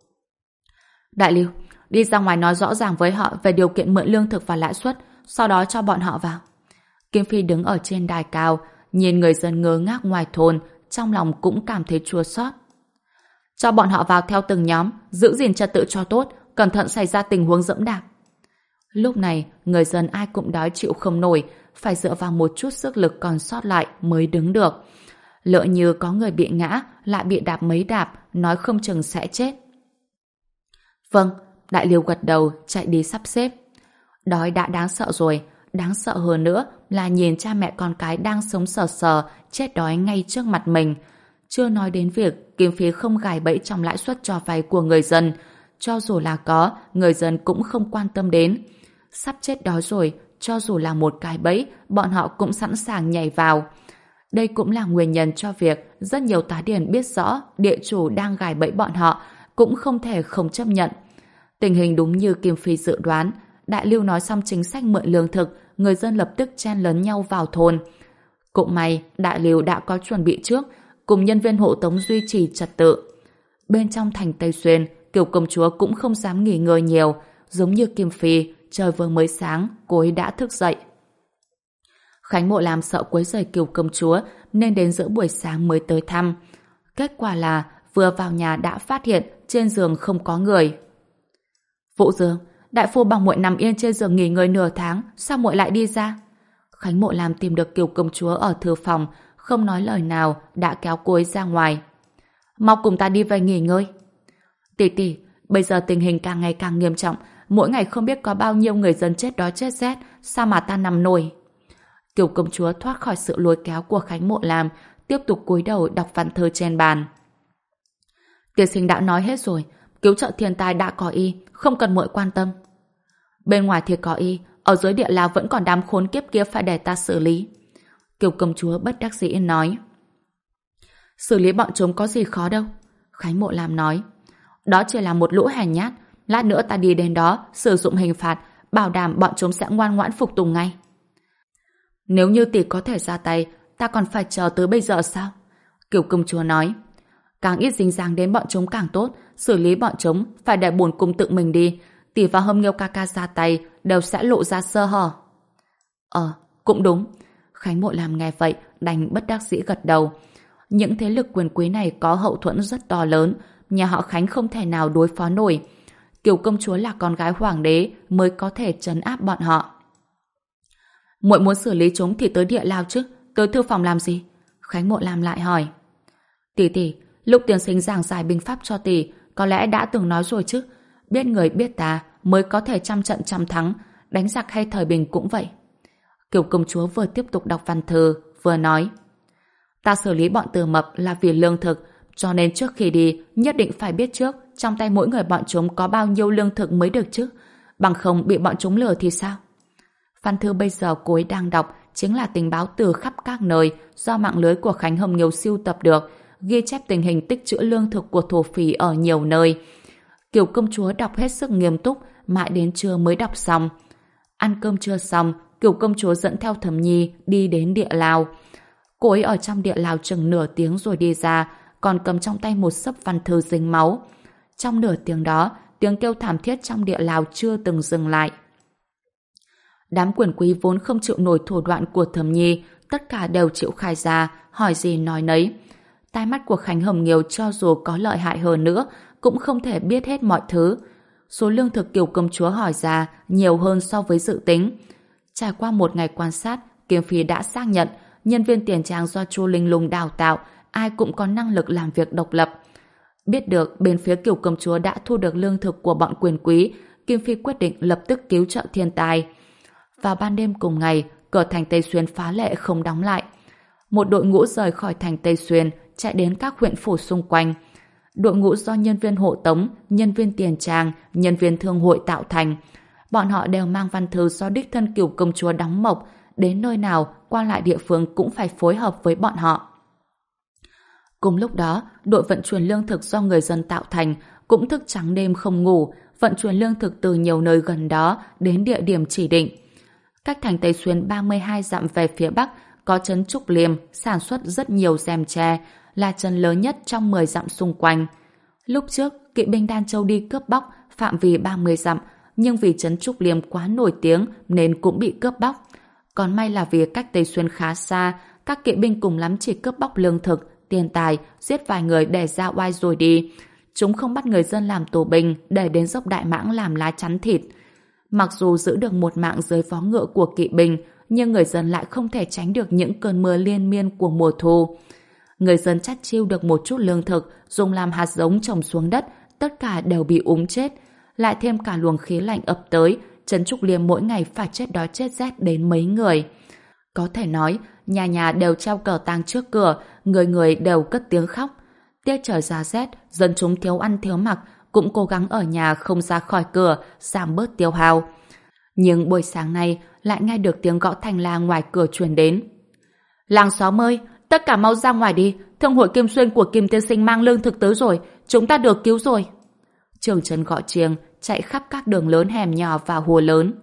Đại Lưu, đi ra ngoài nói rõ ràng với họ về điều kiện mượn lương thực và lãi suất, sau đó cho bọn họ vào. Kim Phi đứng ở trên đài cao, nhìn người dân ngơ ngác ngoài thôn, trong lòng cũng cảm thấy chua xót. Cho bọn họ vào theo từng nhóm, giữ gìn trật tự cho tốt, cẩn thận xảy ra tình huống dẫm đạp. Lúc này, người dân ai cũng đói chịu không nổi, phải dựa vào một chút sức lực còn sót lại mới đứng được. Lỡ như có người bị ngã, lại bị đạp mấy đạp, nói không chừng sẽ chết. Vâng, Đại Liêu gật đầu, chạy đi sắp xếp. Đói đã đáng sợ rồi, đáng sợ hơn nữa là nhìn cha mẹ con cái đang sống sờ sờ, chết đói ngay trước mặt mình. Chưa nói đến việc Kim Phi không gài bẫy trong lãi suất cho vay của người dân. Cho dù là có, người dân cũng không quan tâm đến. Sắp chết đói rồi, cho dù là một cái bẫy, bọn họ cũng sẵn sàng nhảy vào. Đây cũng là nguyên nhân cho việc rất nhiều tá điền biết rõ địa chủ đang gài bẫy bọn họ, cũng không thể không chấp nhận. Tình hình đúng như Kim Phi dự đoán, Đại Lưu nói xong chính sách mượn lương thực, người dân lập tức chen lấn nhau vào thôn. Cũng may, Đại Lưu đã có chuẩn bị trước, cùng nhân viên hộ tống duy trì trật tự. Bên trong thành Tây Xuyên, Kiều công chúa cũng không dám nghỉ ngơi nhiều, giống như Kim Phi, trời vừa mới sáng, cô ấy đã thức dậy. Khánh Mộ Lam sợ quấy rầy Kiều công chúa nên đến giữa buổi sáng mới tới thăm. Kết quả là vừa vào nhà đã phát hiện trên giường không có người. Vũ Dương, đại phu bảo muội nằm yên trên giường nghỉ ngơi nửa tháng, sao muội lại đi ra? Khánh Mộ Lam tìm được Kiều công chúa ở thư phòng, không nói lời nào đã kéo cô ấy ra ngoài. Mau cùng ta đi về nghỉ ngơi. Tỷ tỷ, bây giờ tình hình càng ngày càng nghiêm trọng, mỗi ngày không biết có bao nhiêu người dân chết đói chết rét, sao mà ta nằm nổi? Kiều công chúa thoát khỏi sự lôi kéo của Khánh Mộ Lam, tiếp tục cúi đầu đọc văn thơ trên bàn. Tiên sinh đã nói hết rồi, cứu trợ thiên tai đã có y, không cần muội quan tâm. Bên ngoài thì có y, ở dưới địa lao vẫn còn đám khốn kiếp kia phải để ta xử lý. Kiều công chúa bất đắc dĩ nói. Xử lý bọn chúng có gì khó đâu. Khánh Mộ Lam nói. Đó chỉ là một lũ hèn nhát, lát nữa ta đi đến đó sử dụng hình phạt, bảo đảm bọn chúng sẽ ngoan ngoãn phục tùng ngay. Nếu như tỷ có thể ra tay, ta còn phải chờ tới bây giờ sao? Kiều công chúa nói. Càng ít dính dáng đến bọn chúng càng tốt, xử lý bọn chúng phải để bổn cung tự mình đi, tỷ và Hâm Nghiêu ca ca ra tay đều sẽ lộ ra sơ hở. Ờ, cũng đúng. Khánh Mộ Lam nghe vậy đành bất đắc dĩ gật đầu. Những thế lực quyền quý này có hậu thuẫn rất to lớn, nhà họ Khánh không thể nào đối phó nổi. Kiều công chúa là con gái hoàng đế mới có thể trấn áp bọn họ. Muội muốn xử lý chúng thì tới địa lao chứ, tới thư phòng làm gì? Khánh Mộ Lam lại hỏi. Tỷ tỷ, lúc tiên sinh giảng giải binh pháp cho tỷ, có lẽ đã từng nói rồi chứ, biết người biết ta mới có thể trăm trận trăm thắng, đánh giặc hay thời bình cũng vậy. Kiều công chúa vừa tiếp tục đọc văn thư, vừa nói. Ta xử lý bọn Từ Mập là vì lương thực, cho nên trước khi đi nhất định phải biết trước trong tay mỗi người bọn chúng có bao nhiêu lương thực mới được chứ, bằng không bị bọn chúng lừa thì sao? Văn thư bây giờ cô ấy đang đọc chính là tình báo từ khắp các nơi do mạng lưới của Khánh Hồng Nghiêu sưu tập được, ghi chép tình hình tích trữ lương thực của thổ phỉ ở nhiều nơi. Kiều công chúa đọc hết sức nghiêm túc, mãi đến trưa mới đọc xong. Ăn cơm trưa xong, Kiều công chúa dẫn theo Thẩm Nhi đi đến địa lao. Cô ấy ở trong địa lao chừng nửa tiếng rồi đi ra, còn cầm trong tay một xấp văn thư dính máu. Trong nửa tiếng đó, tiếng kêu thảm thiết trong địa lao chưa từng dừng lại. Đám quyền quý vốn không chịu nổi thủ đoạn của Thẩm Nhi, tất cả đều chịu khai ra, hỏi gì nói nấy. Tai mắt của Khánh Hồng Nghiêu cho dù có lợi hại hơn nữa, cũng không thể biết hết mọi thứ. Số lương thực Kiều công chúa hỏi ra nhiều hơn so với dự tính. Trải qua một ngày quan sát, Kiếm Phi đã xác nhận nhân viên tiền trang do Chu Linh Lung đào tạo, ai cũng có năng lực làm việc độc lập. Biết được bên phía Kiều công chúa đã thu được lương thực của bọn quyền quý, Kim Phi quyết định lập tức cứu trợ thiên tai. Vào ban đêm cùng ngày, cửa thành Tây Xuyên phá lệ không đóng lại. Một đội ngũ rời khỏi thành Tây Xuyên, chạy đến các huyện phủ xung quanh. Đội ngũ do nhân viên hộ tống, nhân viên tiền trang, nhân viên thương hội tạo thành. Bọn họ đều mang văn thư do đích thân Kiều công chúa đóng mộc, đến nơi nào, qua lại địa phương cũng phải phối hợp với bọn họ. Cùng lúc đó, đội vận chuyển lương thực do người dân tạo thành cũng thức trắng đêm không ngủ, vận chuyển lương thực từ nhiều nơi gần đó đến địa điểm chỉ định. Cách thành Tây Xuyên ba mươi hai dặm về phía bắc có trấn Trúc Liêm sản xuất rất nhiều rèm tre, là trấn lớn nhất trong mười dặm xung quanh. Lúc trước, kỵ binh Đan Châu đi cướp bóc phạm vi ba mươi dặm, nhưng vì trấn Trúc Liêm quá nổi tiếng nên cũng bị cướp bóc. Còn may là vì cách Tây Xuyên khá xa, các kỵ binh cùng lắm chỉ cướp bóc lương thực, tiền tài, giết vài người để ra oai rồi đi. Chúng không bắt người dân làm tù binh để đến dốc Đại Mãng làm lá chắn thịt. Mặc dù giữ được một mạng dưới vó ngựa của kỵ binh, nhưng người dân lại không thể tránh được những cơn mưa liên miên của mùa thu. Người dân chắt chiu được một chút lương thực dùng làm hạt giống trồng xuống đất, tất cả đều bị úng chết. Lại thêm cả luồng khí lạnh ập tới, Trấn Trúc Liêm mỗi ngày phải chết đói chết rét đến mấy người. Có thể nói, nhà nhà đều treo cờ tang trước cửa, người người đều cất tiếng khóc. Tiết trời giá rét, dân chúng thiếu ăn thiếu mặc, cũng cố gắng ở nhà không ra khỏi cửa, giảm bớt tiêu hao. Nhưng buổi sáng nay lại nghe được tiếng gõ thành la ngoài cửa truyền đến. Làng xóm ơi, tất cả mau ra ngoài đi, thương hội Kim Xuyên của Kim tiên sinh mang lương thực tới rồi, chúng ta được cứu rồi. Trưởng trấn gõ chiêng, chạy khắp các đường lớn hẻm nhỏ và hồ lớn.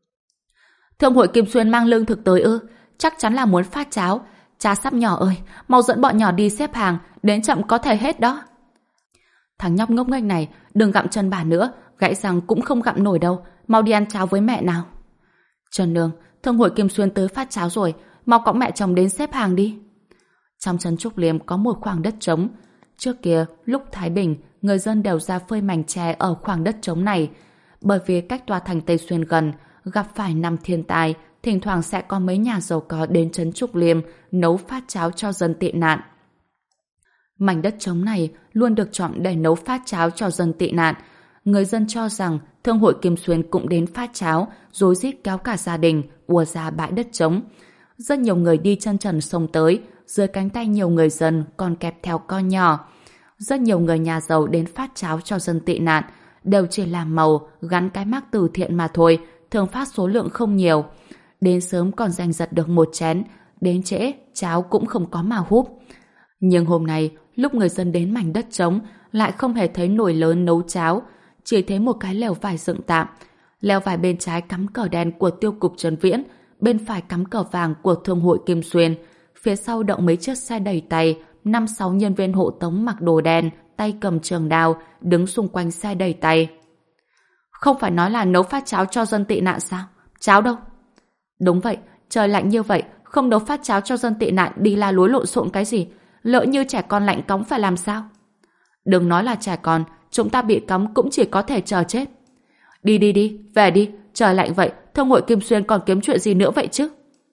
Thương hội Kim Xuyên mang lương thực tới ư? Chắc chắn là muốn phát cháo. Cha sắp nhỏ ơi, mau dẫn bọn nhỏ đi xếp hàng, đến chậm có thể hết đó. Thằng nhóc ngốc nghếch này, đừng gặm chân bà nữa, gãy răng cũng không gặm nổi đâu, mau đi ăn cháo với mẹ nào. Trần Nương, thương hội Kim Xuyên tới phát cháo rồi, mau cõng mẹ chồng đến xếp hàng đi. Trong Trấn Trúc Liêm có một khoảng đất trống. Trước kia, lúc Thái Bình, người dân đều ra phơi mảnh tre ở khoảng đất trống này. Bởi vì cách tòa thành Tây Xuyên gần, gặp phải năm thiên tai, thỉnh thoảng sẽ có mấy nhà giàu có đến Trấn Trúc Liêm nấu phát cháo cho dân tị nạn. Mảnh đất trống này luôn được chọn để nấu phát cháo cho dân tị nạn. Người dân cho rằng thương hội Kim Xuyên cũng đến phát cháo, rối rít kéo cả gia đình ùa ra bãi đất trống. Rất nhiều người đi chân trần xông tới, dưới cánh tay nhiều người dân còn kẹp theo con nhỏ. Rất nhiều người nhà giàu đến phát cháo cho dân tị nạn, đều chỉ làm màu, gắn cái mác từ thiện mà thôi, thường phát số lượng không nhiều. Đến sớm còn giành giật được một chén, đến trễ cháo cũng không có mà húp. Nhưng hôm nay, lúc người dân đến mảnh đất trống, lại không hề thấy nồi lớn nấu cháo, chỉ thấy một cái lều vải dựng tạm. Lều vải bên trái cắm cờ đen của tiêu cục Trấn Viễn, bên phải cắm cờ vàng của thương hội Kim Xuyên, phía sau đậu mấy chiếc xe đẩy tay, năm sáu nhân viên hộ tống mặc đồ đen, tay cầm trường đao, đứng xung quanh xe đẩy tay. Không phải nói là nấu phát cháo cho dân tị nạn sao? Cháo đâu? Đúng vậy, trời lạnh như vậy, không nấu phát cháo cho dân tị nạn đi la lối lộn xộn cái gì? Lỡ như trẻ con lạnh cóng phải làm sao? Đừng nói là trẻ con, chúng ta bị cóng cũng chỉ có thể chờ chết. Đi đi đi, về đi, trời lạnh vậy, thương hội Kim Xuyên còn kiếm chuyện gì nữa vậy chứ?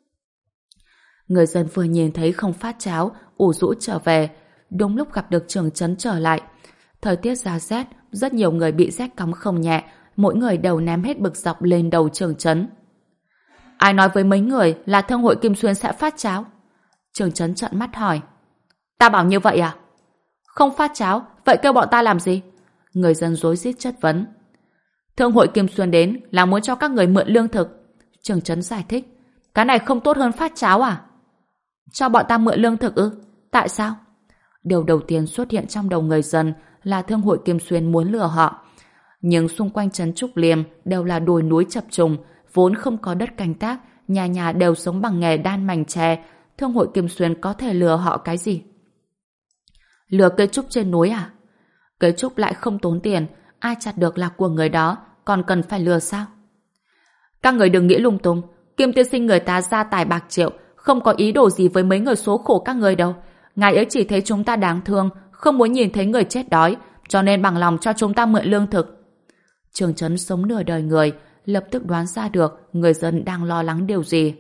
Người dân vừa nhìn thấy không phát cháo, ủ rũ trở về, đúng lúc gặp được trưởng trấn trở lại. Thời tiết giá rét, rất nhiều người bị rét cóng không nhẹ, mỗi người đều ném hết bực dọc lên đầu trưởng trấn. Ai nói với mấy người là thương hội Kim Xuyên sẽ phát cháo? Trưởng trấn trợn mắt hỏi. Ta bảo như vậy à? Không phát cháo, vậy kêu bọn ta làm gì? Người dân rối rít chất vấn. Thương hội Kim Xuyên đến là muốn cho các người mượn lương thực. Trưởng trấn giải thích. Cái này không tốt hơn phát cháo à? Cho bọn ta mượn lương thực ư? Tại sao? Điều đầu tiên xuất hiện trong đầu người dân là thương hội Kim Xuyên muốn lừa họ. Nhưng xung quanh Trấn Trúc Liêm đều là đồi núi chập trùng, vốn không có đất canh tác, nhà nhà đều sống bằng nghề đan mảnh tre. Thương hội Kim Xuyên có thể lừa họ cái gì? Lừa cây trúc trên núi à? Cây trúc lại không tốn tiền, ai chặt được là của người đó, còn cần phải lừa sao? Các người đừng nghĩ lung tung, Kim tiên sinh người ta gia tài bạc triệu, không có ý đồ gì với mấy người số khổ các người đâu. Ngài ấy chỉ thấy chúng ta đáng thương, không muốn nhìn thấy người chết đói, cho nên bằng lòng cho chúng ta mượn lương thực. Trường trấn sống nửa đời người, lập tức đoán ra được người dân đang lo lắng điều gì.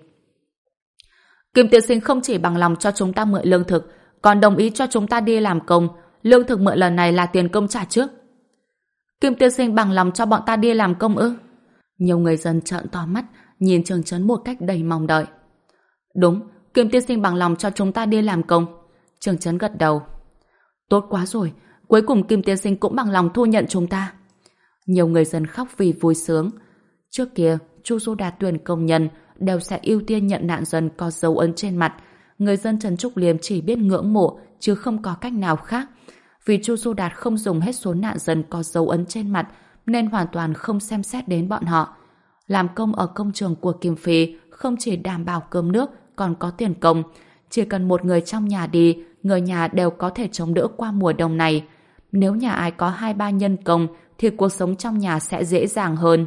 Kim tiên sinh không chỉ bằng lòng cho chúng ta mượn lương thực, còn đồng ý cho chúng ta đi làm công. Lương thực mượn lần này là tiền công trả trước. Kim tiên sinh bằng lòng cho bọn ta đi làm công ư? Nhiều người dân trợn to mắt, nhìn Trường trấn một cách đầy mong đợi. Đúng, Kim tiên sinh bằng lòng cho chúng ta đi làm công. Trường trấn gật đầu. Tốt quá rồi, cuối cùng Kim tiên sinh cũng bằng lòng thu nhận chúng ta. Nhiều người dân khóc vì vui sướng. Trước kia, Chu Du Đạt tuyển công nhân đều sẽ ưu tiên nhận nạn dân có dấu ấn trên mặt. Người dân Trấn Trúc Liêm chỉ biết ngưỡng mộ chứ không có cách nào khác. Vì Chu Du Đạt không dùng hết số nạn dân có dấu ấn trên mặt nên hoàn toàn không xem xét đến bọn họ. Làm công ở công trường của Kim Phi không chỉ đảm bảo cơm nước còn có tiền công. Chỉ cần một người trong nhà đi, người nhà đều có thể chống đỡ qua mùa đông này. Nếu nhà ai có hai ba nhân công thì cuộc sống trong nhà sẽ dễ dàng hơn.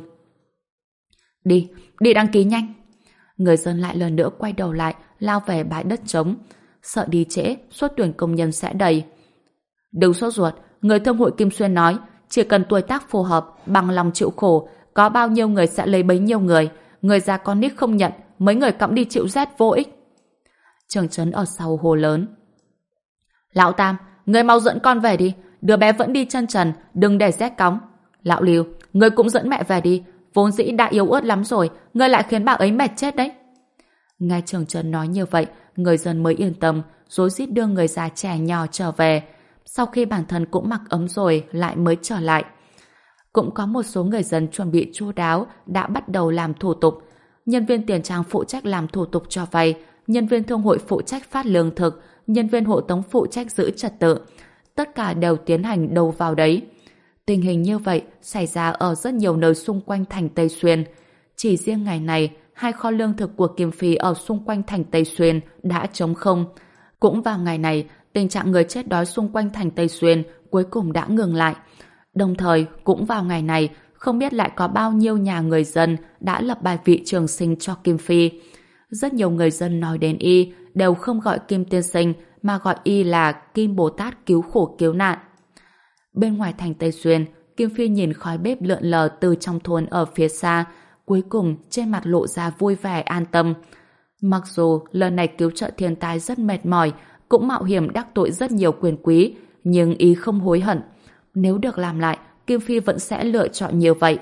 Đi, đi đăng ký nhanh. Người dân lại lần nữa quay đầu lại, lao về bãi đất trống. Sợ đi trễ, suất tuyển công nhân sẽ đầy. Đừng sốt ruột, người thương hội Kim Xuyên nói, chỉ cần tuổi tác phù hợp, bằng lòng chịu khổ, có bao nhiêu người sẽ lấy bấy nhiêu người. Người già con nít không nhận, mấy người cõng đi chịu rét vô ích. Trường trấn ở sau hồ lớn. Lão Tam, ngươi mau dẫn con về đi, đứa bé vẫn đi chân trần, đừng để rét cóng. Lão Lưu, ngươi cũng dẫn mẹ về đi, vốn dĩ đã yếu ớt lắm rồi, ngươi lại khiến bà ấy mệt chết đấy. Nghe Trường Trần nói như vậy, người dân mới yên tâm, rối rít đưa người già trẻ nhỏ trở về. Sau khi bản thân cũng mặc ấm rồi, lại mới trở lại. Cũng có một số người dân chuẩn bị chu đáo, đã bắt đầu làm thủ tục. Nhân viên tiền trang phụ trách làm thủ tục cho vay, nhân viên thương hội phụ trách phát lương thực, nhân viên hộ tống phụ trách giữ trật tự. Tất cả đều tiến hành đầu vào đấy. Tình hình như vậy xảy ra ở rất nhiều nơi xung quanh thành Tây Xuyên. Chỉ riêng ngày này, hai kho lương thực của Kim Phi ở xung quanh thành Tây Xuyên đã trống không. Cũng vào ngày này, tình trạng người chết đói xung quanh thành Tây Xuyên cuối cùng đã ngừng lại. Đồng thời, cũng vào ngày này, không biết lại có bao nhiêu nhà người dân đã lập bài vị trường sinh cho Kim Phi. Rất nhiều người dân nói đến y đều không gọi Kim Tiên Sinh mà gọi y là Kim Bồ Tát cứu khổ cứu nạn. Bên ngoài thành Tây Xuyên, Kim Phi nhìn khói bếp lượn lờ từ trong thôn ở phía xa, cuối cùng trên mặt lộ ra vui vẻ an tâm. Mặc dù lần này cứu trợ thiên tai rất mệt mỏi, cũng mạo hiểm đắc tội rất nhiều quyền quý, nhưng y không hối hận. Nếu được làm lại, Kim Phi vẫn sẽ lựa chọn như vậy.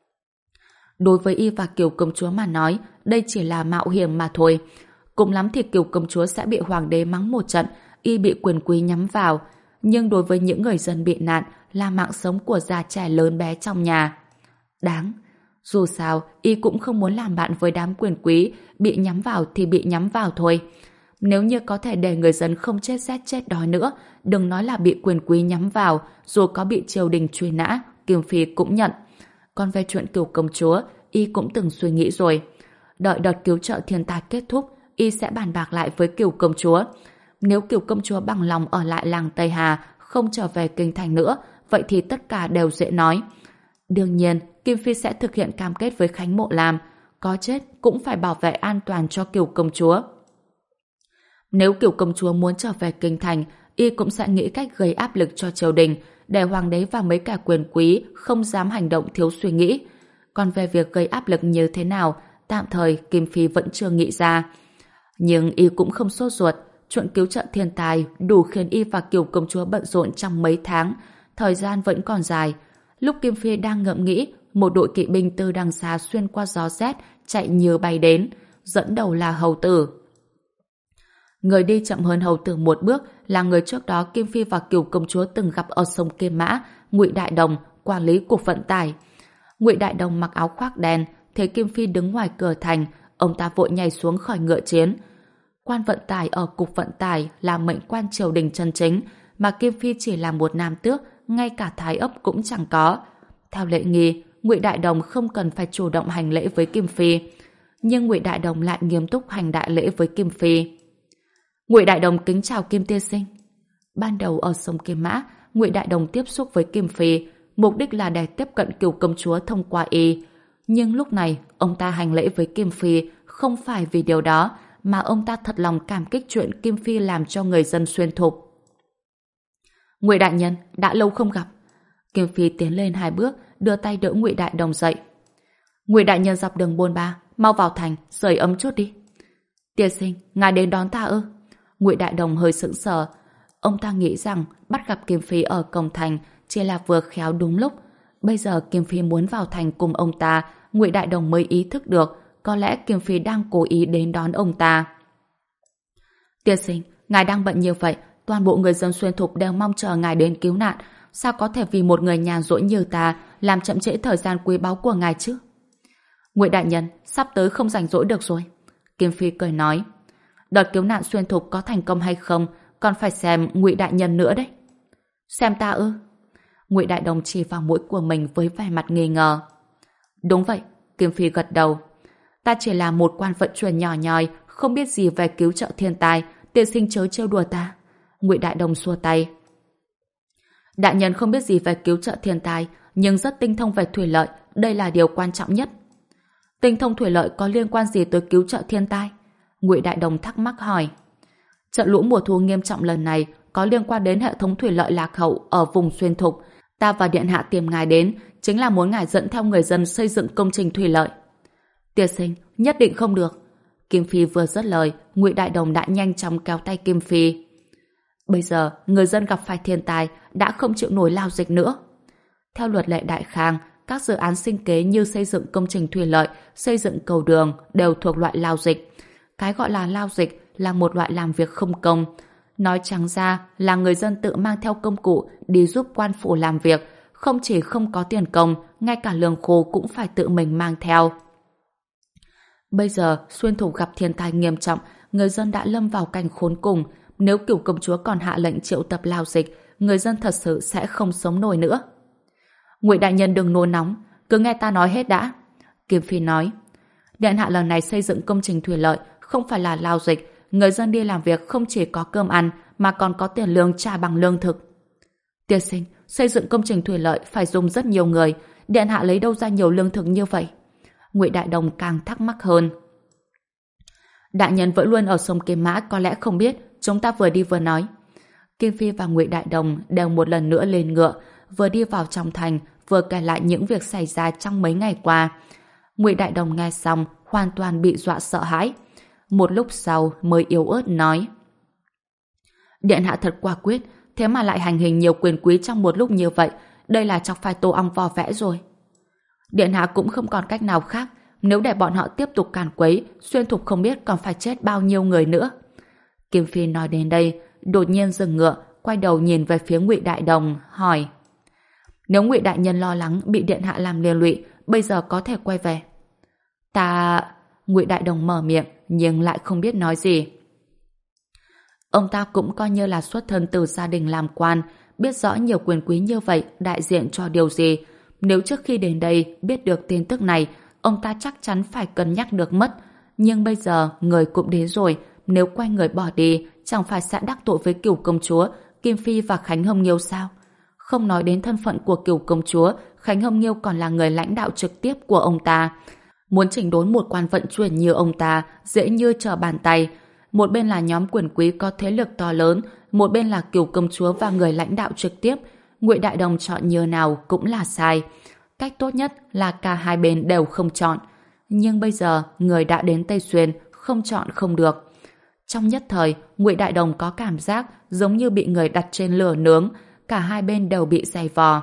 Đối với y và Kiều công chúa mà nói, đây chỉ là mạo hiểm mà thôi. Cùng lắm thì Kiều công chúa sẽ bị hoàng đế mắng một trận, y bị quyền quý nhắm vào. Nhưng đối với những người dân bị nạn là mạng sống của già trẻ lớn bé trong nhà. Đáng. Dù sao, y cũng không muốn làm bạn với đám quyền quý, bị nhắm vào thì bị nhắm vào thôi. Nếu như có thể để người dân không chết rét chết đói nữa, đừng nói là bị quyền quý nhắm vào, dù có bị triều đình truy nã, Kim Phi cũng nhận. Còn về chuyện Kiều công chúa, y cũng từng suy nghĩ rồi. Đợi đợt cứu trợ thiên tai kết thúc, y sẽ bàn bạc lại với Kiều công chúa. Nếu Kiều công chúa bằng lòng ở lại làng Tây Hà, không trở về kinh thành nữa, vậy thì tất cả đều dễ nói. Đương nhiên, Kim Phi sẽ thực hiện cam kết với Khánh Mộ Lam, có chết cũng phải bảo vệ an toàn cho Kiều công chúa. Nếu Kiều công chúa muốn trở về kinh thành, y cũng sẽ nghĩ cách gây áp lực cho triều đình, để hoàng đế và mấy cả quyền quý không dám hành động thiếu suy nghĩ. Còn về việc gây áp lực như thế nào, tạm thời Kim Phi vẫn chưa nghĩ ra. Nhưng y cũng không sốt ruột, chuyện cứu trợ thiên tai đủ khiến y và Kiều công chúa bận rộn trong mấy tháng, thời gian vẫn còn dài. Lúc Kim Phi đang ngẫm nghĩ, một đội kỵ binh từ đằng xa xuyên qua gió rét chạy như bay đến, dẫn đầu là hầu tử. Người đi chậm hơn hầu tử một bước là người trước đó Kim Phi và Kiều công chúa từng gặp ở sông Kim Mã, Ngụy Đại Đồng, quản lý cục vận tải. Ngụy Đại Đồng mặc áo khoác đen, thấy Kim Phi đứng ngoài cửa thành, ông ta vội nhảy xuống khỏi ngựa chiến. Quan vận tải ở cục vận tải là mệnh quan triều đình chân chính, mà Kim Phi chỉ là một nam tước, ngay cả thái ấp cũng chẳng có. Theo lệ nghi, Ngụy Đại Đồng không cần phải chủ động hành lễ với Kim Phi, nhưng Ngụy Đại Đồng lại nghiêm túc hành đại lễ với Kim Phi. Ngụy Đại Đồng kính chào Kim tiên sinh. Ban đầu ở sông Kim Mã, Ngụy Đại Đồng tiếp xúc với Kim Phi, mục đích là để tiếp cận Kiều công chúa thông qua y. Nhưng lúc này, ông ta hành lễ với Kim Phi không phải vì điều đó, mà ông ta thật lòng cảm kích chuyện Kim Phi làm cho người dân xuyên thục. Ngụy đại nhân, đã lâu không gặp. Kim Phi tiến lên hai bước, đưa tay đỡ Ngụy Đại Đồng dậy. Ngụy đại nhân dọc đường bôn ba, mau vào thành, sưởi ấm chút đi. Tiên sinh, ngài đến đón ta ư? Ngụy Đại Đồng hơi sững sờ. Ông ta nghĩ rằng bắt gặp Kim Phi ở cổng thành chỉ là vừa khéo đúng lúc. Bây giờ Kim Phi muốn vào thành cùng ông ta, Ngụy Đại Đồng mới ý thức được có lẽ Kim Phi đang cố ý đến đón ông ta. Tiên sinh, ngài đang bận như vậy, toàn bộ người dân xuyên thục đều mong chờ ngài đến cứu nạn. Sao có thể vì một người nhàn rỗi như ta làm chậm trễ thời gian quý báu của ngài chứ? Ngụy đại nhân, sắp tới không rảnh rỗi được rồi. Kim Phi cười nói. Đợt cứu nạn xuyên thục có thành công hay không còn phải xem Ngụy đại nhân nữa đấy. Xem ta ư? Ngụy Đại Đồng chỉ vào mũi của mình với vẻ mặt nghi ngờ. Đúng vậy, Kim Phi gật đầu. Ta chỉ là một quan vận chuyển nhỏ nhoi, không biết gì về cứu trợ thiên tai, tiên sinh chớ trêu đùa ta. Ngụy Đại Đồng xua tay. Đại nhân không biết gì về cứu trợ thiên tai, nhưng rất tinh thông về thủy lợi, đây là điều quan trọng nhất. Tinh thông thủy lợi có liên quan gì tới cứu trợ thiên tai? Ngụy Đại Đồng thắc mắc hỏi. Trận lũ mùa thu nghiêm trọng lần này có liên quan đến hệ thống thủy lợi lạc hậu ở vùng xuyên thục. Ta và điện hạ tìm ngài đến chính là muốn ngài dẫn theo người dân xây dựng công trình thủy lợi. Tiên sinh, nhất định không được. Kim Phi vừa dứt lời, Ngụy Đại Đồng đã nhanh chóng kéo tay Kim Phi. Bây giờ, người dân gặp phải thiên tai đã không chịu nổi lao dịch nữa. Theo luật lệ Đại Khang, các dự án sinh kế như xây dựng công trình thủy lợi, xây dựng cầu đường đều thuộc loại lao dịch. Cái gọi là lao dịch là một loại làm việc không công. Nói trắng ra là người dân tự mang theo công cụ đi giúp quan phủ làm việc, không chỉ không có tiền công, ngay cả lương khô cũng phải tự mình mang theo. Bây giờ, Xuyên Thục gặp thiên tai nghiêm trọng, người dân đã lâm vào cảnh khốn cùng. Nếu Cửu công chúa còn hạ lệnh triệu tập lao dịch, người dân thật sự sẽ không sống nổi nữa. Ngụy đại nhân đừng nôn nóng, cứ nghe ta nói hết đã. Kim Phi nói, điện hạ lần này xây dựng công trình thủy lợi không phải là lao dịch, người dân đi làm việc không chỉ có cơm ăn mà còn có tiền lương trả bằng lương thực. Tiên sinh, xây dựng công trình thủy lợi phải dùng rất nhiều người, điện hạ lấy đâu ra nhiều lương thực như vậy? Ngụy Đại Đồng càng thắc mắc hơn. Đại nhân vẫn luôn ở sông Kim Mã, có lẽ không biết, chúng ta vừa đi vừa nói. Kim Phi và Ngụy Đại Đồng đều một lần nữa lên ngựa, vừa đi vào trong thành, vừa kể lại những việc xảy ra trong mấy ngày qua. Ngụy Đại Đồng nghe xong, hoàn toàn bị dọa sợ hãi. Một lúc sau mới yếu ớt nói: Điện hạ thật quả quyết, thế mà lại hành hình nhiều quyền quý trong một lúc như vậy, đây là chọc phải tổ ong vò vẽ rồi. Điện hạ cũng không còn cách nào khác, nếu để bọn họ tiếp tục càn quấy, Xuyên Thục không biết còn phải chết bao nhiêu người nữa. Kim Phi nói đến đây, đột nhiên dừng ngựa, quay đầu nhìn về phía Ngụy Đại Đồng, hỏi: Nếu Ngụy đại nhân lo lắng bị điện hạ làm liên lụy, bây giờ có thể quay về. Ta... Ngụy Đại Đồng mở miệng, nhưng lại không biết nói gì. Ông ta cũng coi như là xuất thân từ gia đình làm quan, biết rõ nhiều quyền quý như vậy đại diện cho điều gì. Nếu trước khi đến đây biết được tin tức này, ông ta chắc chắn phải cân nhắc được mất. Nhưng bây giờ người cũng đến rồi, nếu quay người bỏ đi, chẳng phải sẽ đắc tội với Cửu công chúa, Kim Phi và Khánh Hồng Nghiêu sao? Không nói đến thân phận của Cửu công chúa, Khánh Hồng Nghiêu còn là người lãnh đạo trực tiếp của ông ta. Muốn chỉnh đốn một quan vận chuyển như ông ta dễ như trở bàn tay. Một bên là nhóm quyền quý có thế lực to lớn, một bên là Cửu công chúa và người lãnh đạo trực tiếp. Ngụy Đại Đồng chọn như nào cũng là sai. Cách tốt nhất là cả hai bên đều không chọn. Nhưng bây giờ người đã đến Tây Xuyên, không chọn không được. Trong nhất thời, Ngụy Đại Đồng có cảm giác giống như bị người đặt trên lửa nướng, cả hai bên đều bị dày vò.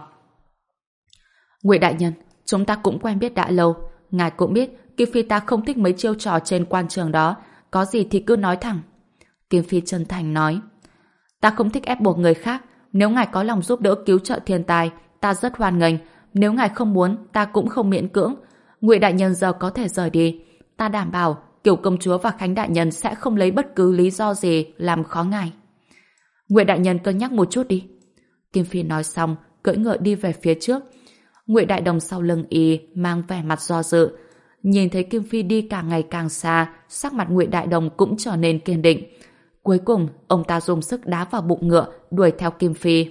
Ngụy đại nhân, chúng ta cũng quen biết đã lâu. Ngài cũng biết, Kim Phi ta không thích mấy chiêu trò trên quan trường đó, có gì thì cứ nói thẳng. Kim Phi chân thành nói: Ta không thích ép buộc người khác, nếu ngài có lòng giúp đỡ cứu trợ thiên tai, ta rất hoan nghênh, nếu ngài không muốn, ta cũng không miễn cưỡng. Ngụy đại nhân giờ có thể rời đi, ta đảm bảo Cửu công chúa và Khánh đại nhân sẽ không lấy bất cứ lý do gì làm khó ngài. Ngụy đại nhân cân nhắc một chút đi. Kim Phi nói xong, cưỡi ngựa đi về phía trước. Ngụy Đại Đồng sau lưng y mang vẻ mặt do dự. Nhìn thấy Kim Phi đi càng ngày càng xa, sắc mặt Ngụy Đại Đồng cũng trở nên kiên định. Cuối cùng, ông ta dùng sức đá vào bụng ngựa, đuổi theo Kim Phi.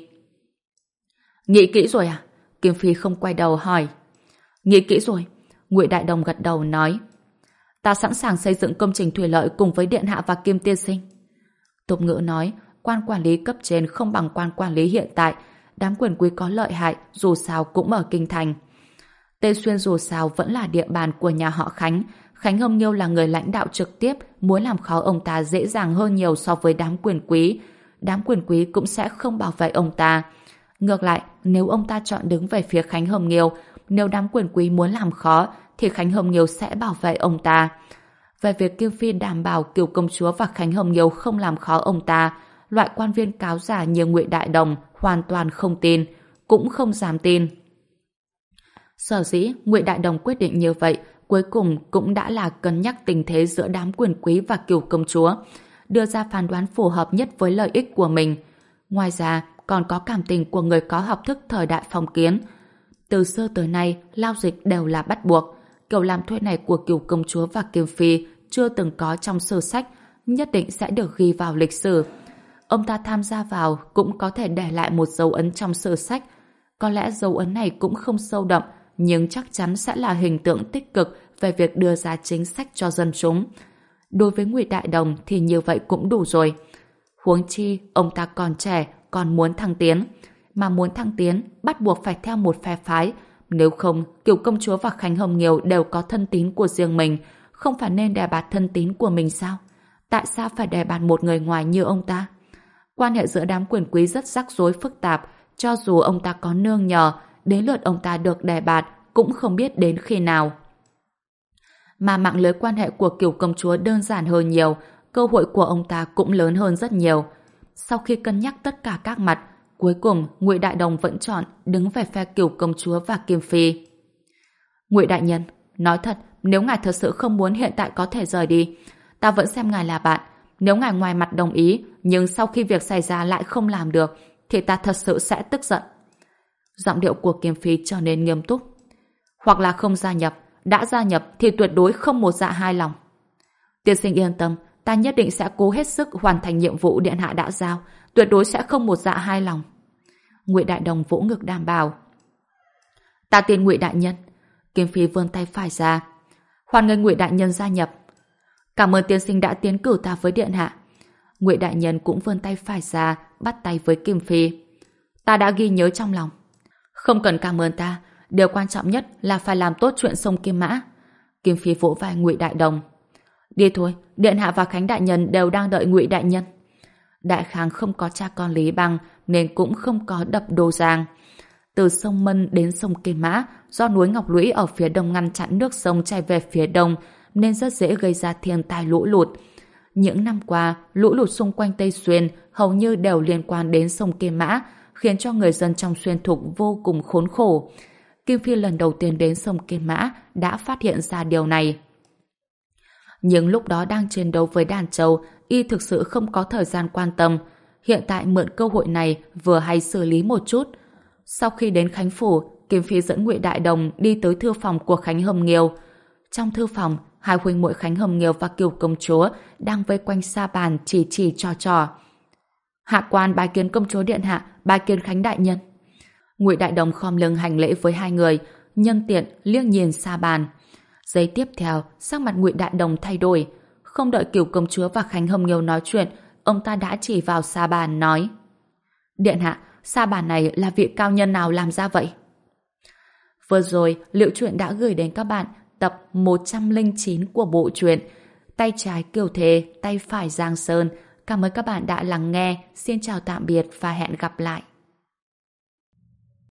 Nghĩ kỹ rồi à? Kim Phi không quay đầu hỏi. Nghĩ kỹ rồi. Ngụy Đại Đồng gật đầu nói: Ta sẵn sàng xây dựng công trình thủy lợi cùng với điện hạ và Kim tiên sinh. Tục ngữ nói, quan quản lý cấp trên không bằng quan quản lý hiện tại. Đám quyền quý có lợi hại dù sao cũng ở kinh thành. Tây Xuyên dù sao vẫn là địa bàn của nhà họ Khánh. Khánh Hồng Nghiêu là người lãnh đạo trực tiếp, muốn làm khó ông ta dễ dàng hơn nhiều so với đám quyền quý. Đám quyền quý cũng sẽ không bảo vệ ông ta. Ngược lại, nếu ông ta chọn đứng về phía Khánh Hồng Nghiêu, nếu đám quyền quý muốn làm khó, thì Khánh Hồng Nghiêu sẽ bảo vệ ông ta. Về việc Kim Phi đảm bảo Cửu công chúa và Khánh Hồng Nghiêu không làm khó ông ta, loại quan viên cáo giả như Ngụy Đại Đồng hoàn toàn không tin, cũng không dám tin. Sở dĩ Ngụy Đại Đồng quyết định như vậy, cuối cùng cũng đã là cân nhắc tình thế giữa đám quyền quý và Cửu công chúa, đưa ra phán đoán phù hợp nhất với lợi ích của mình. Ngoài ra, còn có cảm tình của người có học thức thời đại phong kiến. Từ xưa tới nay, lao dịch đều là bắt buộc. Kiểu làm thuê này của Cửu công chúa và Kim Phi chưa từng có trong sử sách, nhất định sẽ được ghi vào lịch sử. Ông ta tham gia vào cũng có thể để lại một dấu ấn trong sử sách. Có lẽ dấu ấn này cũng không sâu đậm, nhưng chắc chắn sẽ là hình tượng tích cực về việc đưa ra chính sách cho dân chúng. Đối với Ngụy Đại Đồng thì như vậy cũng đủ rồi. Huống chi, ông ta còn trẻ, còn muốn thăng tiến. Mà muốn thăng tiến, bắt buộc phải theo một phe phái. Nếu không, Cửu công chúa và Khánh Hồng Nghiêu đều có thân tín của riêng mình. Không phải nên đề bạt thân tín của mình sao? Tại sao phải đề bạt một người ngoài như ông ta? Quan hệ giữa đám quyền quý rất rắc rối phức tạp, cho dù ông ta có nương nhờ, đến lượt ông ta được đề bạt cũng không biết đến khi nào. Mà mạng lưới quan hệ của Cửu công chúa đơn giản hơn nhiều, cơ hội của ông ta cũng lớn hơn rất nhiều. Sau khi cân nhắc tất cả các mặt, cuối cùng Ngụy Đại Đồng vẫn chọn đứng về phe Cửu công chúa và Kim Phi. Ngụy đại nhân, nói thật, nếu ngài thật sự không muốn hiện tại có thể rời đi, ta vẫn xem ngài là bạn. Nếu ngài ngoài mặt đồng ý, nhưng sau khi việc xảy ra lại không làm được, thì ta thật sự sẽ tức giận. Giọng điệu của Kim Phi trở nên nghiêm túc. Hoặc là không gia nhập, đã gia nhập thì tuyệt đối không một dạ hai lòng. Tiên sinh yên tâm, ta nhất định sẽ cố hết sức hoàn thành nhiệm vụ điện hạ đã giao, tuyệt đối sẽ không một dạ hai lòng. Ngụy Đại Đồng vỗ ngực đảm bảo. Ta tin Ngụy đại nhân. Kim Phi vươn tay phải ra. Hoan nghênh Ngụy đại nhân gia nhập. Cảm ơn tiên sinh đã tiến cử ta với điện hạ. Ngụy đại nhân cũng vươn tay phải ra, bắt tay với Kim Phi. Ta đã ghi nhớ trong lòng. Không cần cảm ơn ta, điều quan trọng nhất là phải làm tốt chuyện sông Kim Mã. Kim Phi vỗ vai Ngụy Đại Đồng. Đi thôi, điện hạ và Khánh đại nhân đều đang đợi Ngụy đại nhân. Đại Khang không có cha con Lý Băng nên cũng không có đập Đô Giang. Từ sông Mân đến sông Kim Mã, do núi Ngọc Lũy ở phía đông ngăn chặn nước sông chảy về phía đông nên rất dễ gây ra thiên tai lũ lụt. Những năm qua, lũ lụt xung quanh Tây Xuyên hầu như đều liên quan đến sông Kim Mã, khiến cho người dân trong Xuyên Thục vô cùng khốn khổ. Kim Phi lần đầu tiên đến sông Kim Mã đã phát hiện ra điều này. Nhưng lúc đó đang chiến đấu với đàn trâu, y thực sự không có thời gian quan tâm. Hiện tại mượn cơ hội này vừa hay xử lý một chút. Sau khi đến Khánh Phủ, Kim Phi dẫn Ngụy Đại Đồng đi tới thư phòng của Khánh Hồng Nghiêu. Trong thư phòng, hai huynh muội Khánh Hồng Nghiêu và Cửu công chúa đang vây quanh sa bàn chỉ chỉ trò trò. Hạ quan bái kiến công chúa điện hạ, bái kiến Khánh đại nhân. Ngụy Đại Đồng khom lưng hành lễ với hai người, nhân tiện liếc nhìn sa bàn. Giây tiếp theo, sắc mặt Ngụy Đại Đồng thay đổi. Không đợi Cửu công chúa và Khánh Hồng Nghiêu nói chuyện, ông ta đã chỉ vào sa bàn nói: Điện hạ, sa bàn này là vị cao nhân nào làm ra vậy? Vừa rồi, Liệu Truyện đã gửi đến các bạn tập một trăm lẻ chín của bộ truyện Tay trái Kiều Thề, tay phải Giang Sơn. Cảm ơn các bạn đã lắng nghe. Xin chào tạm biệt và hẹn gặp lại.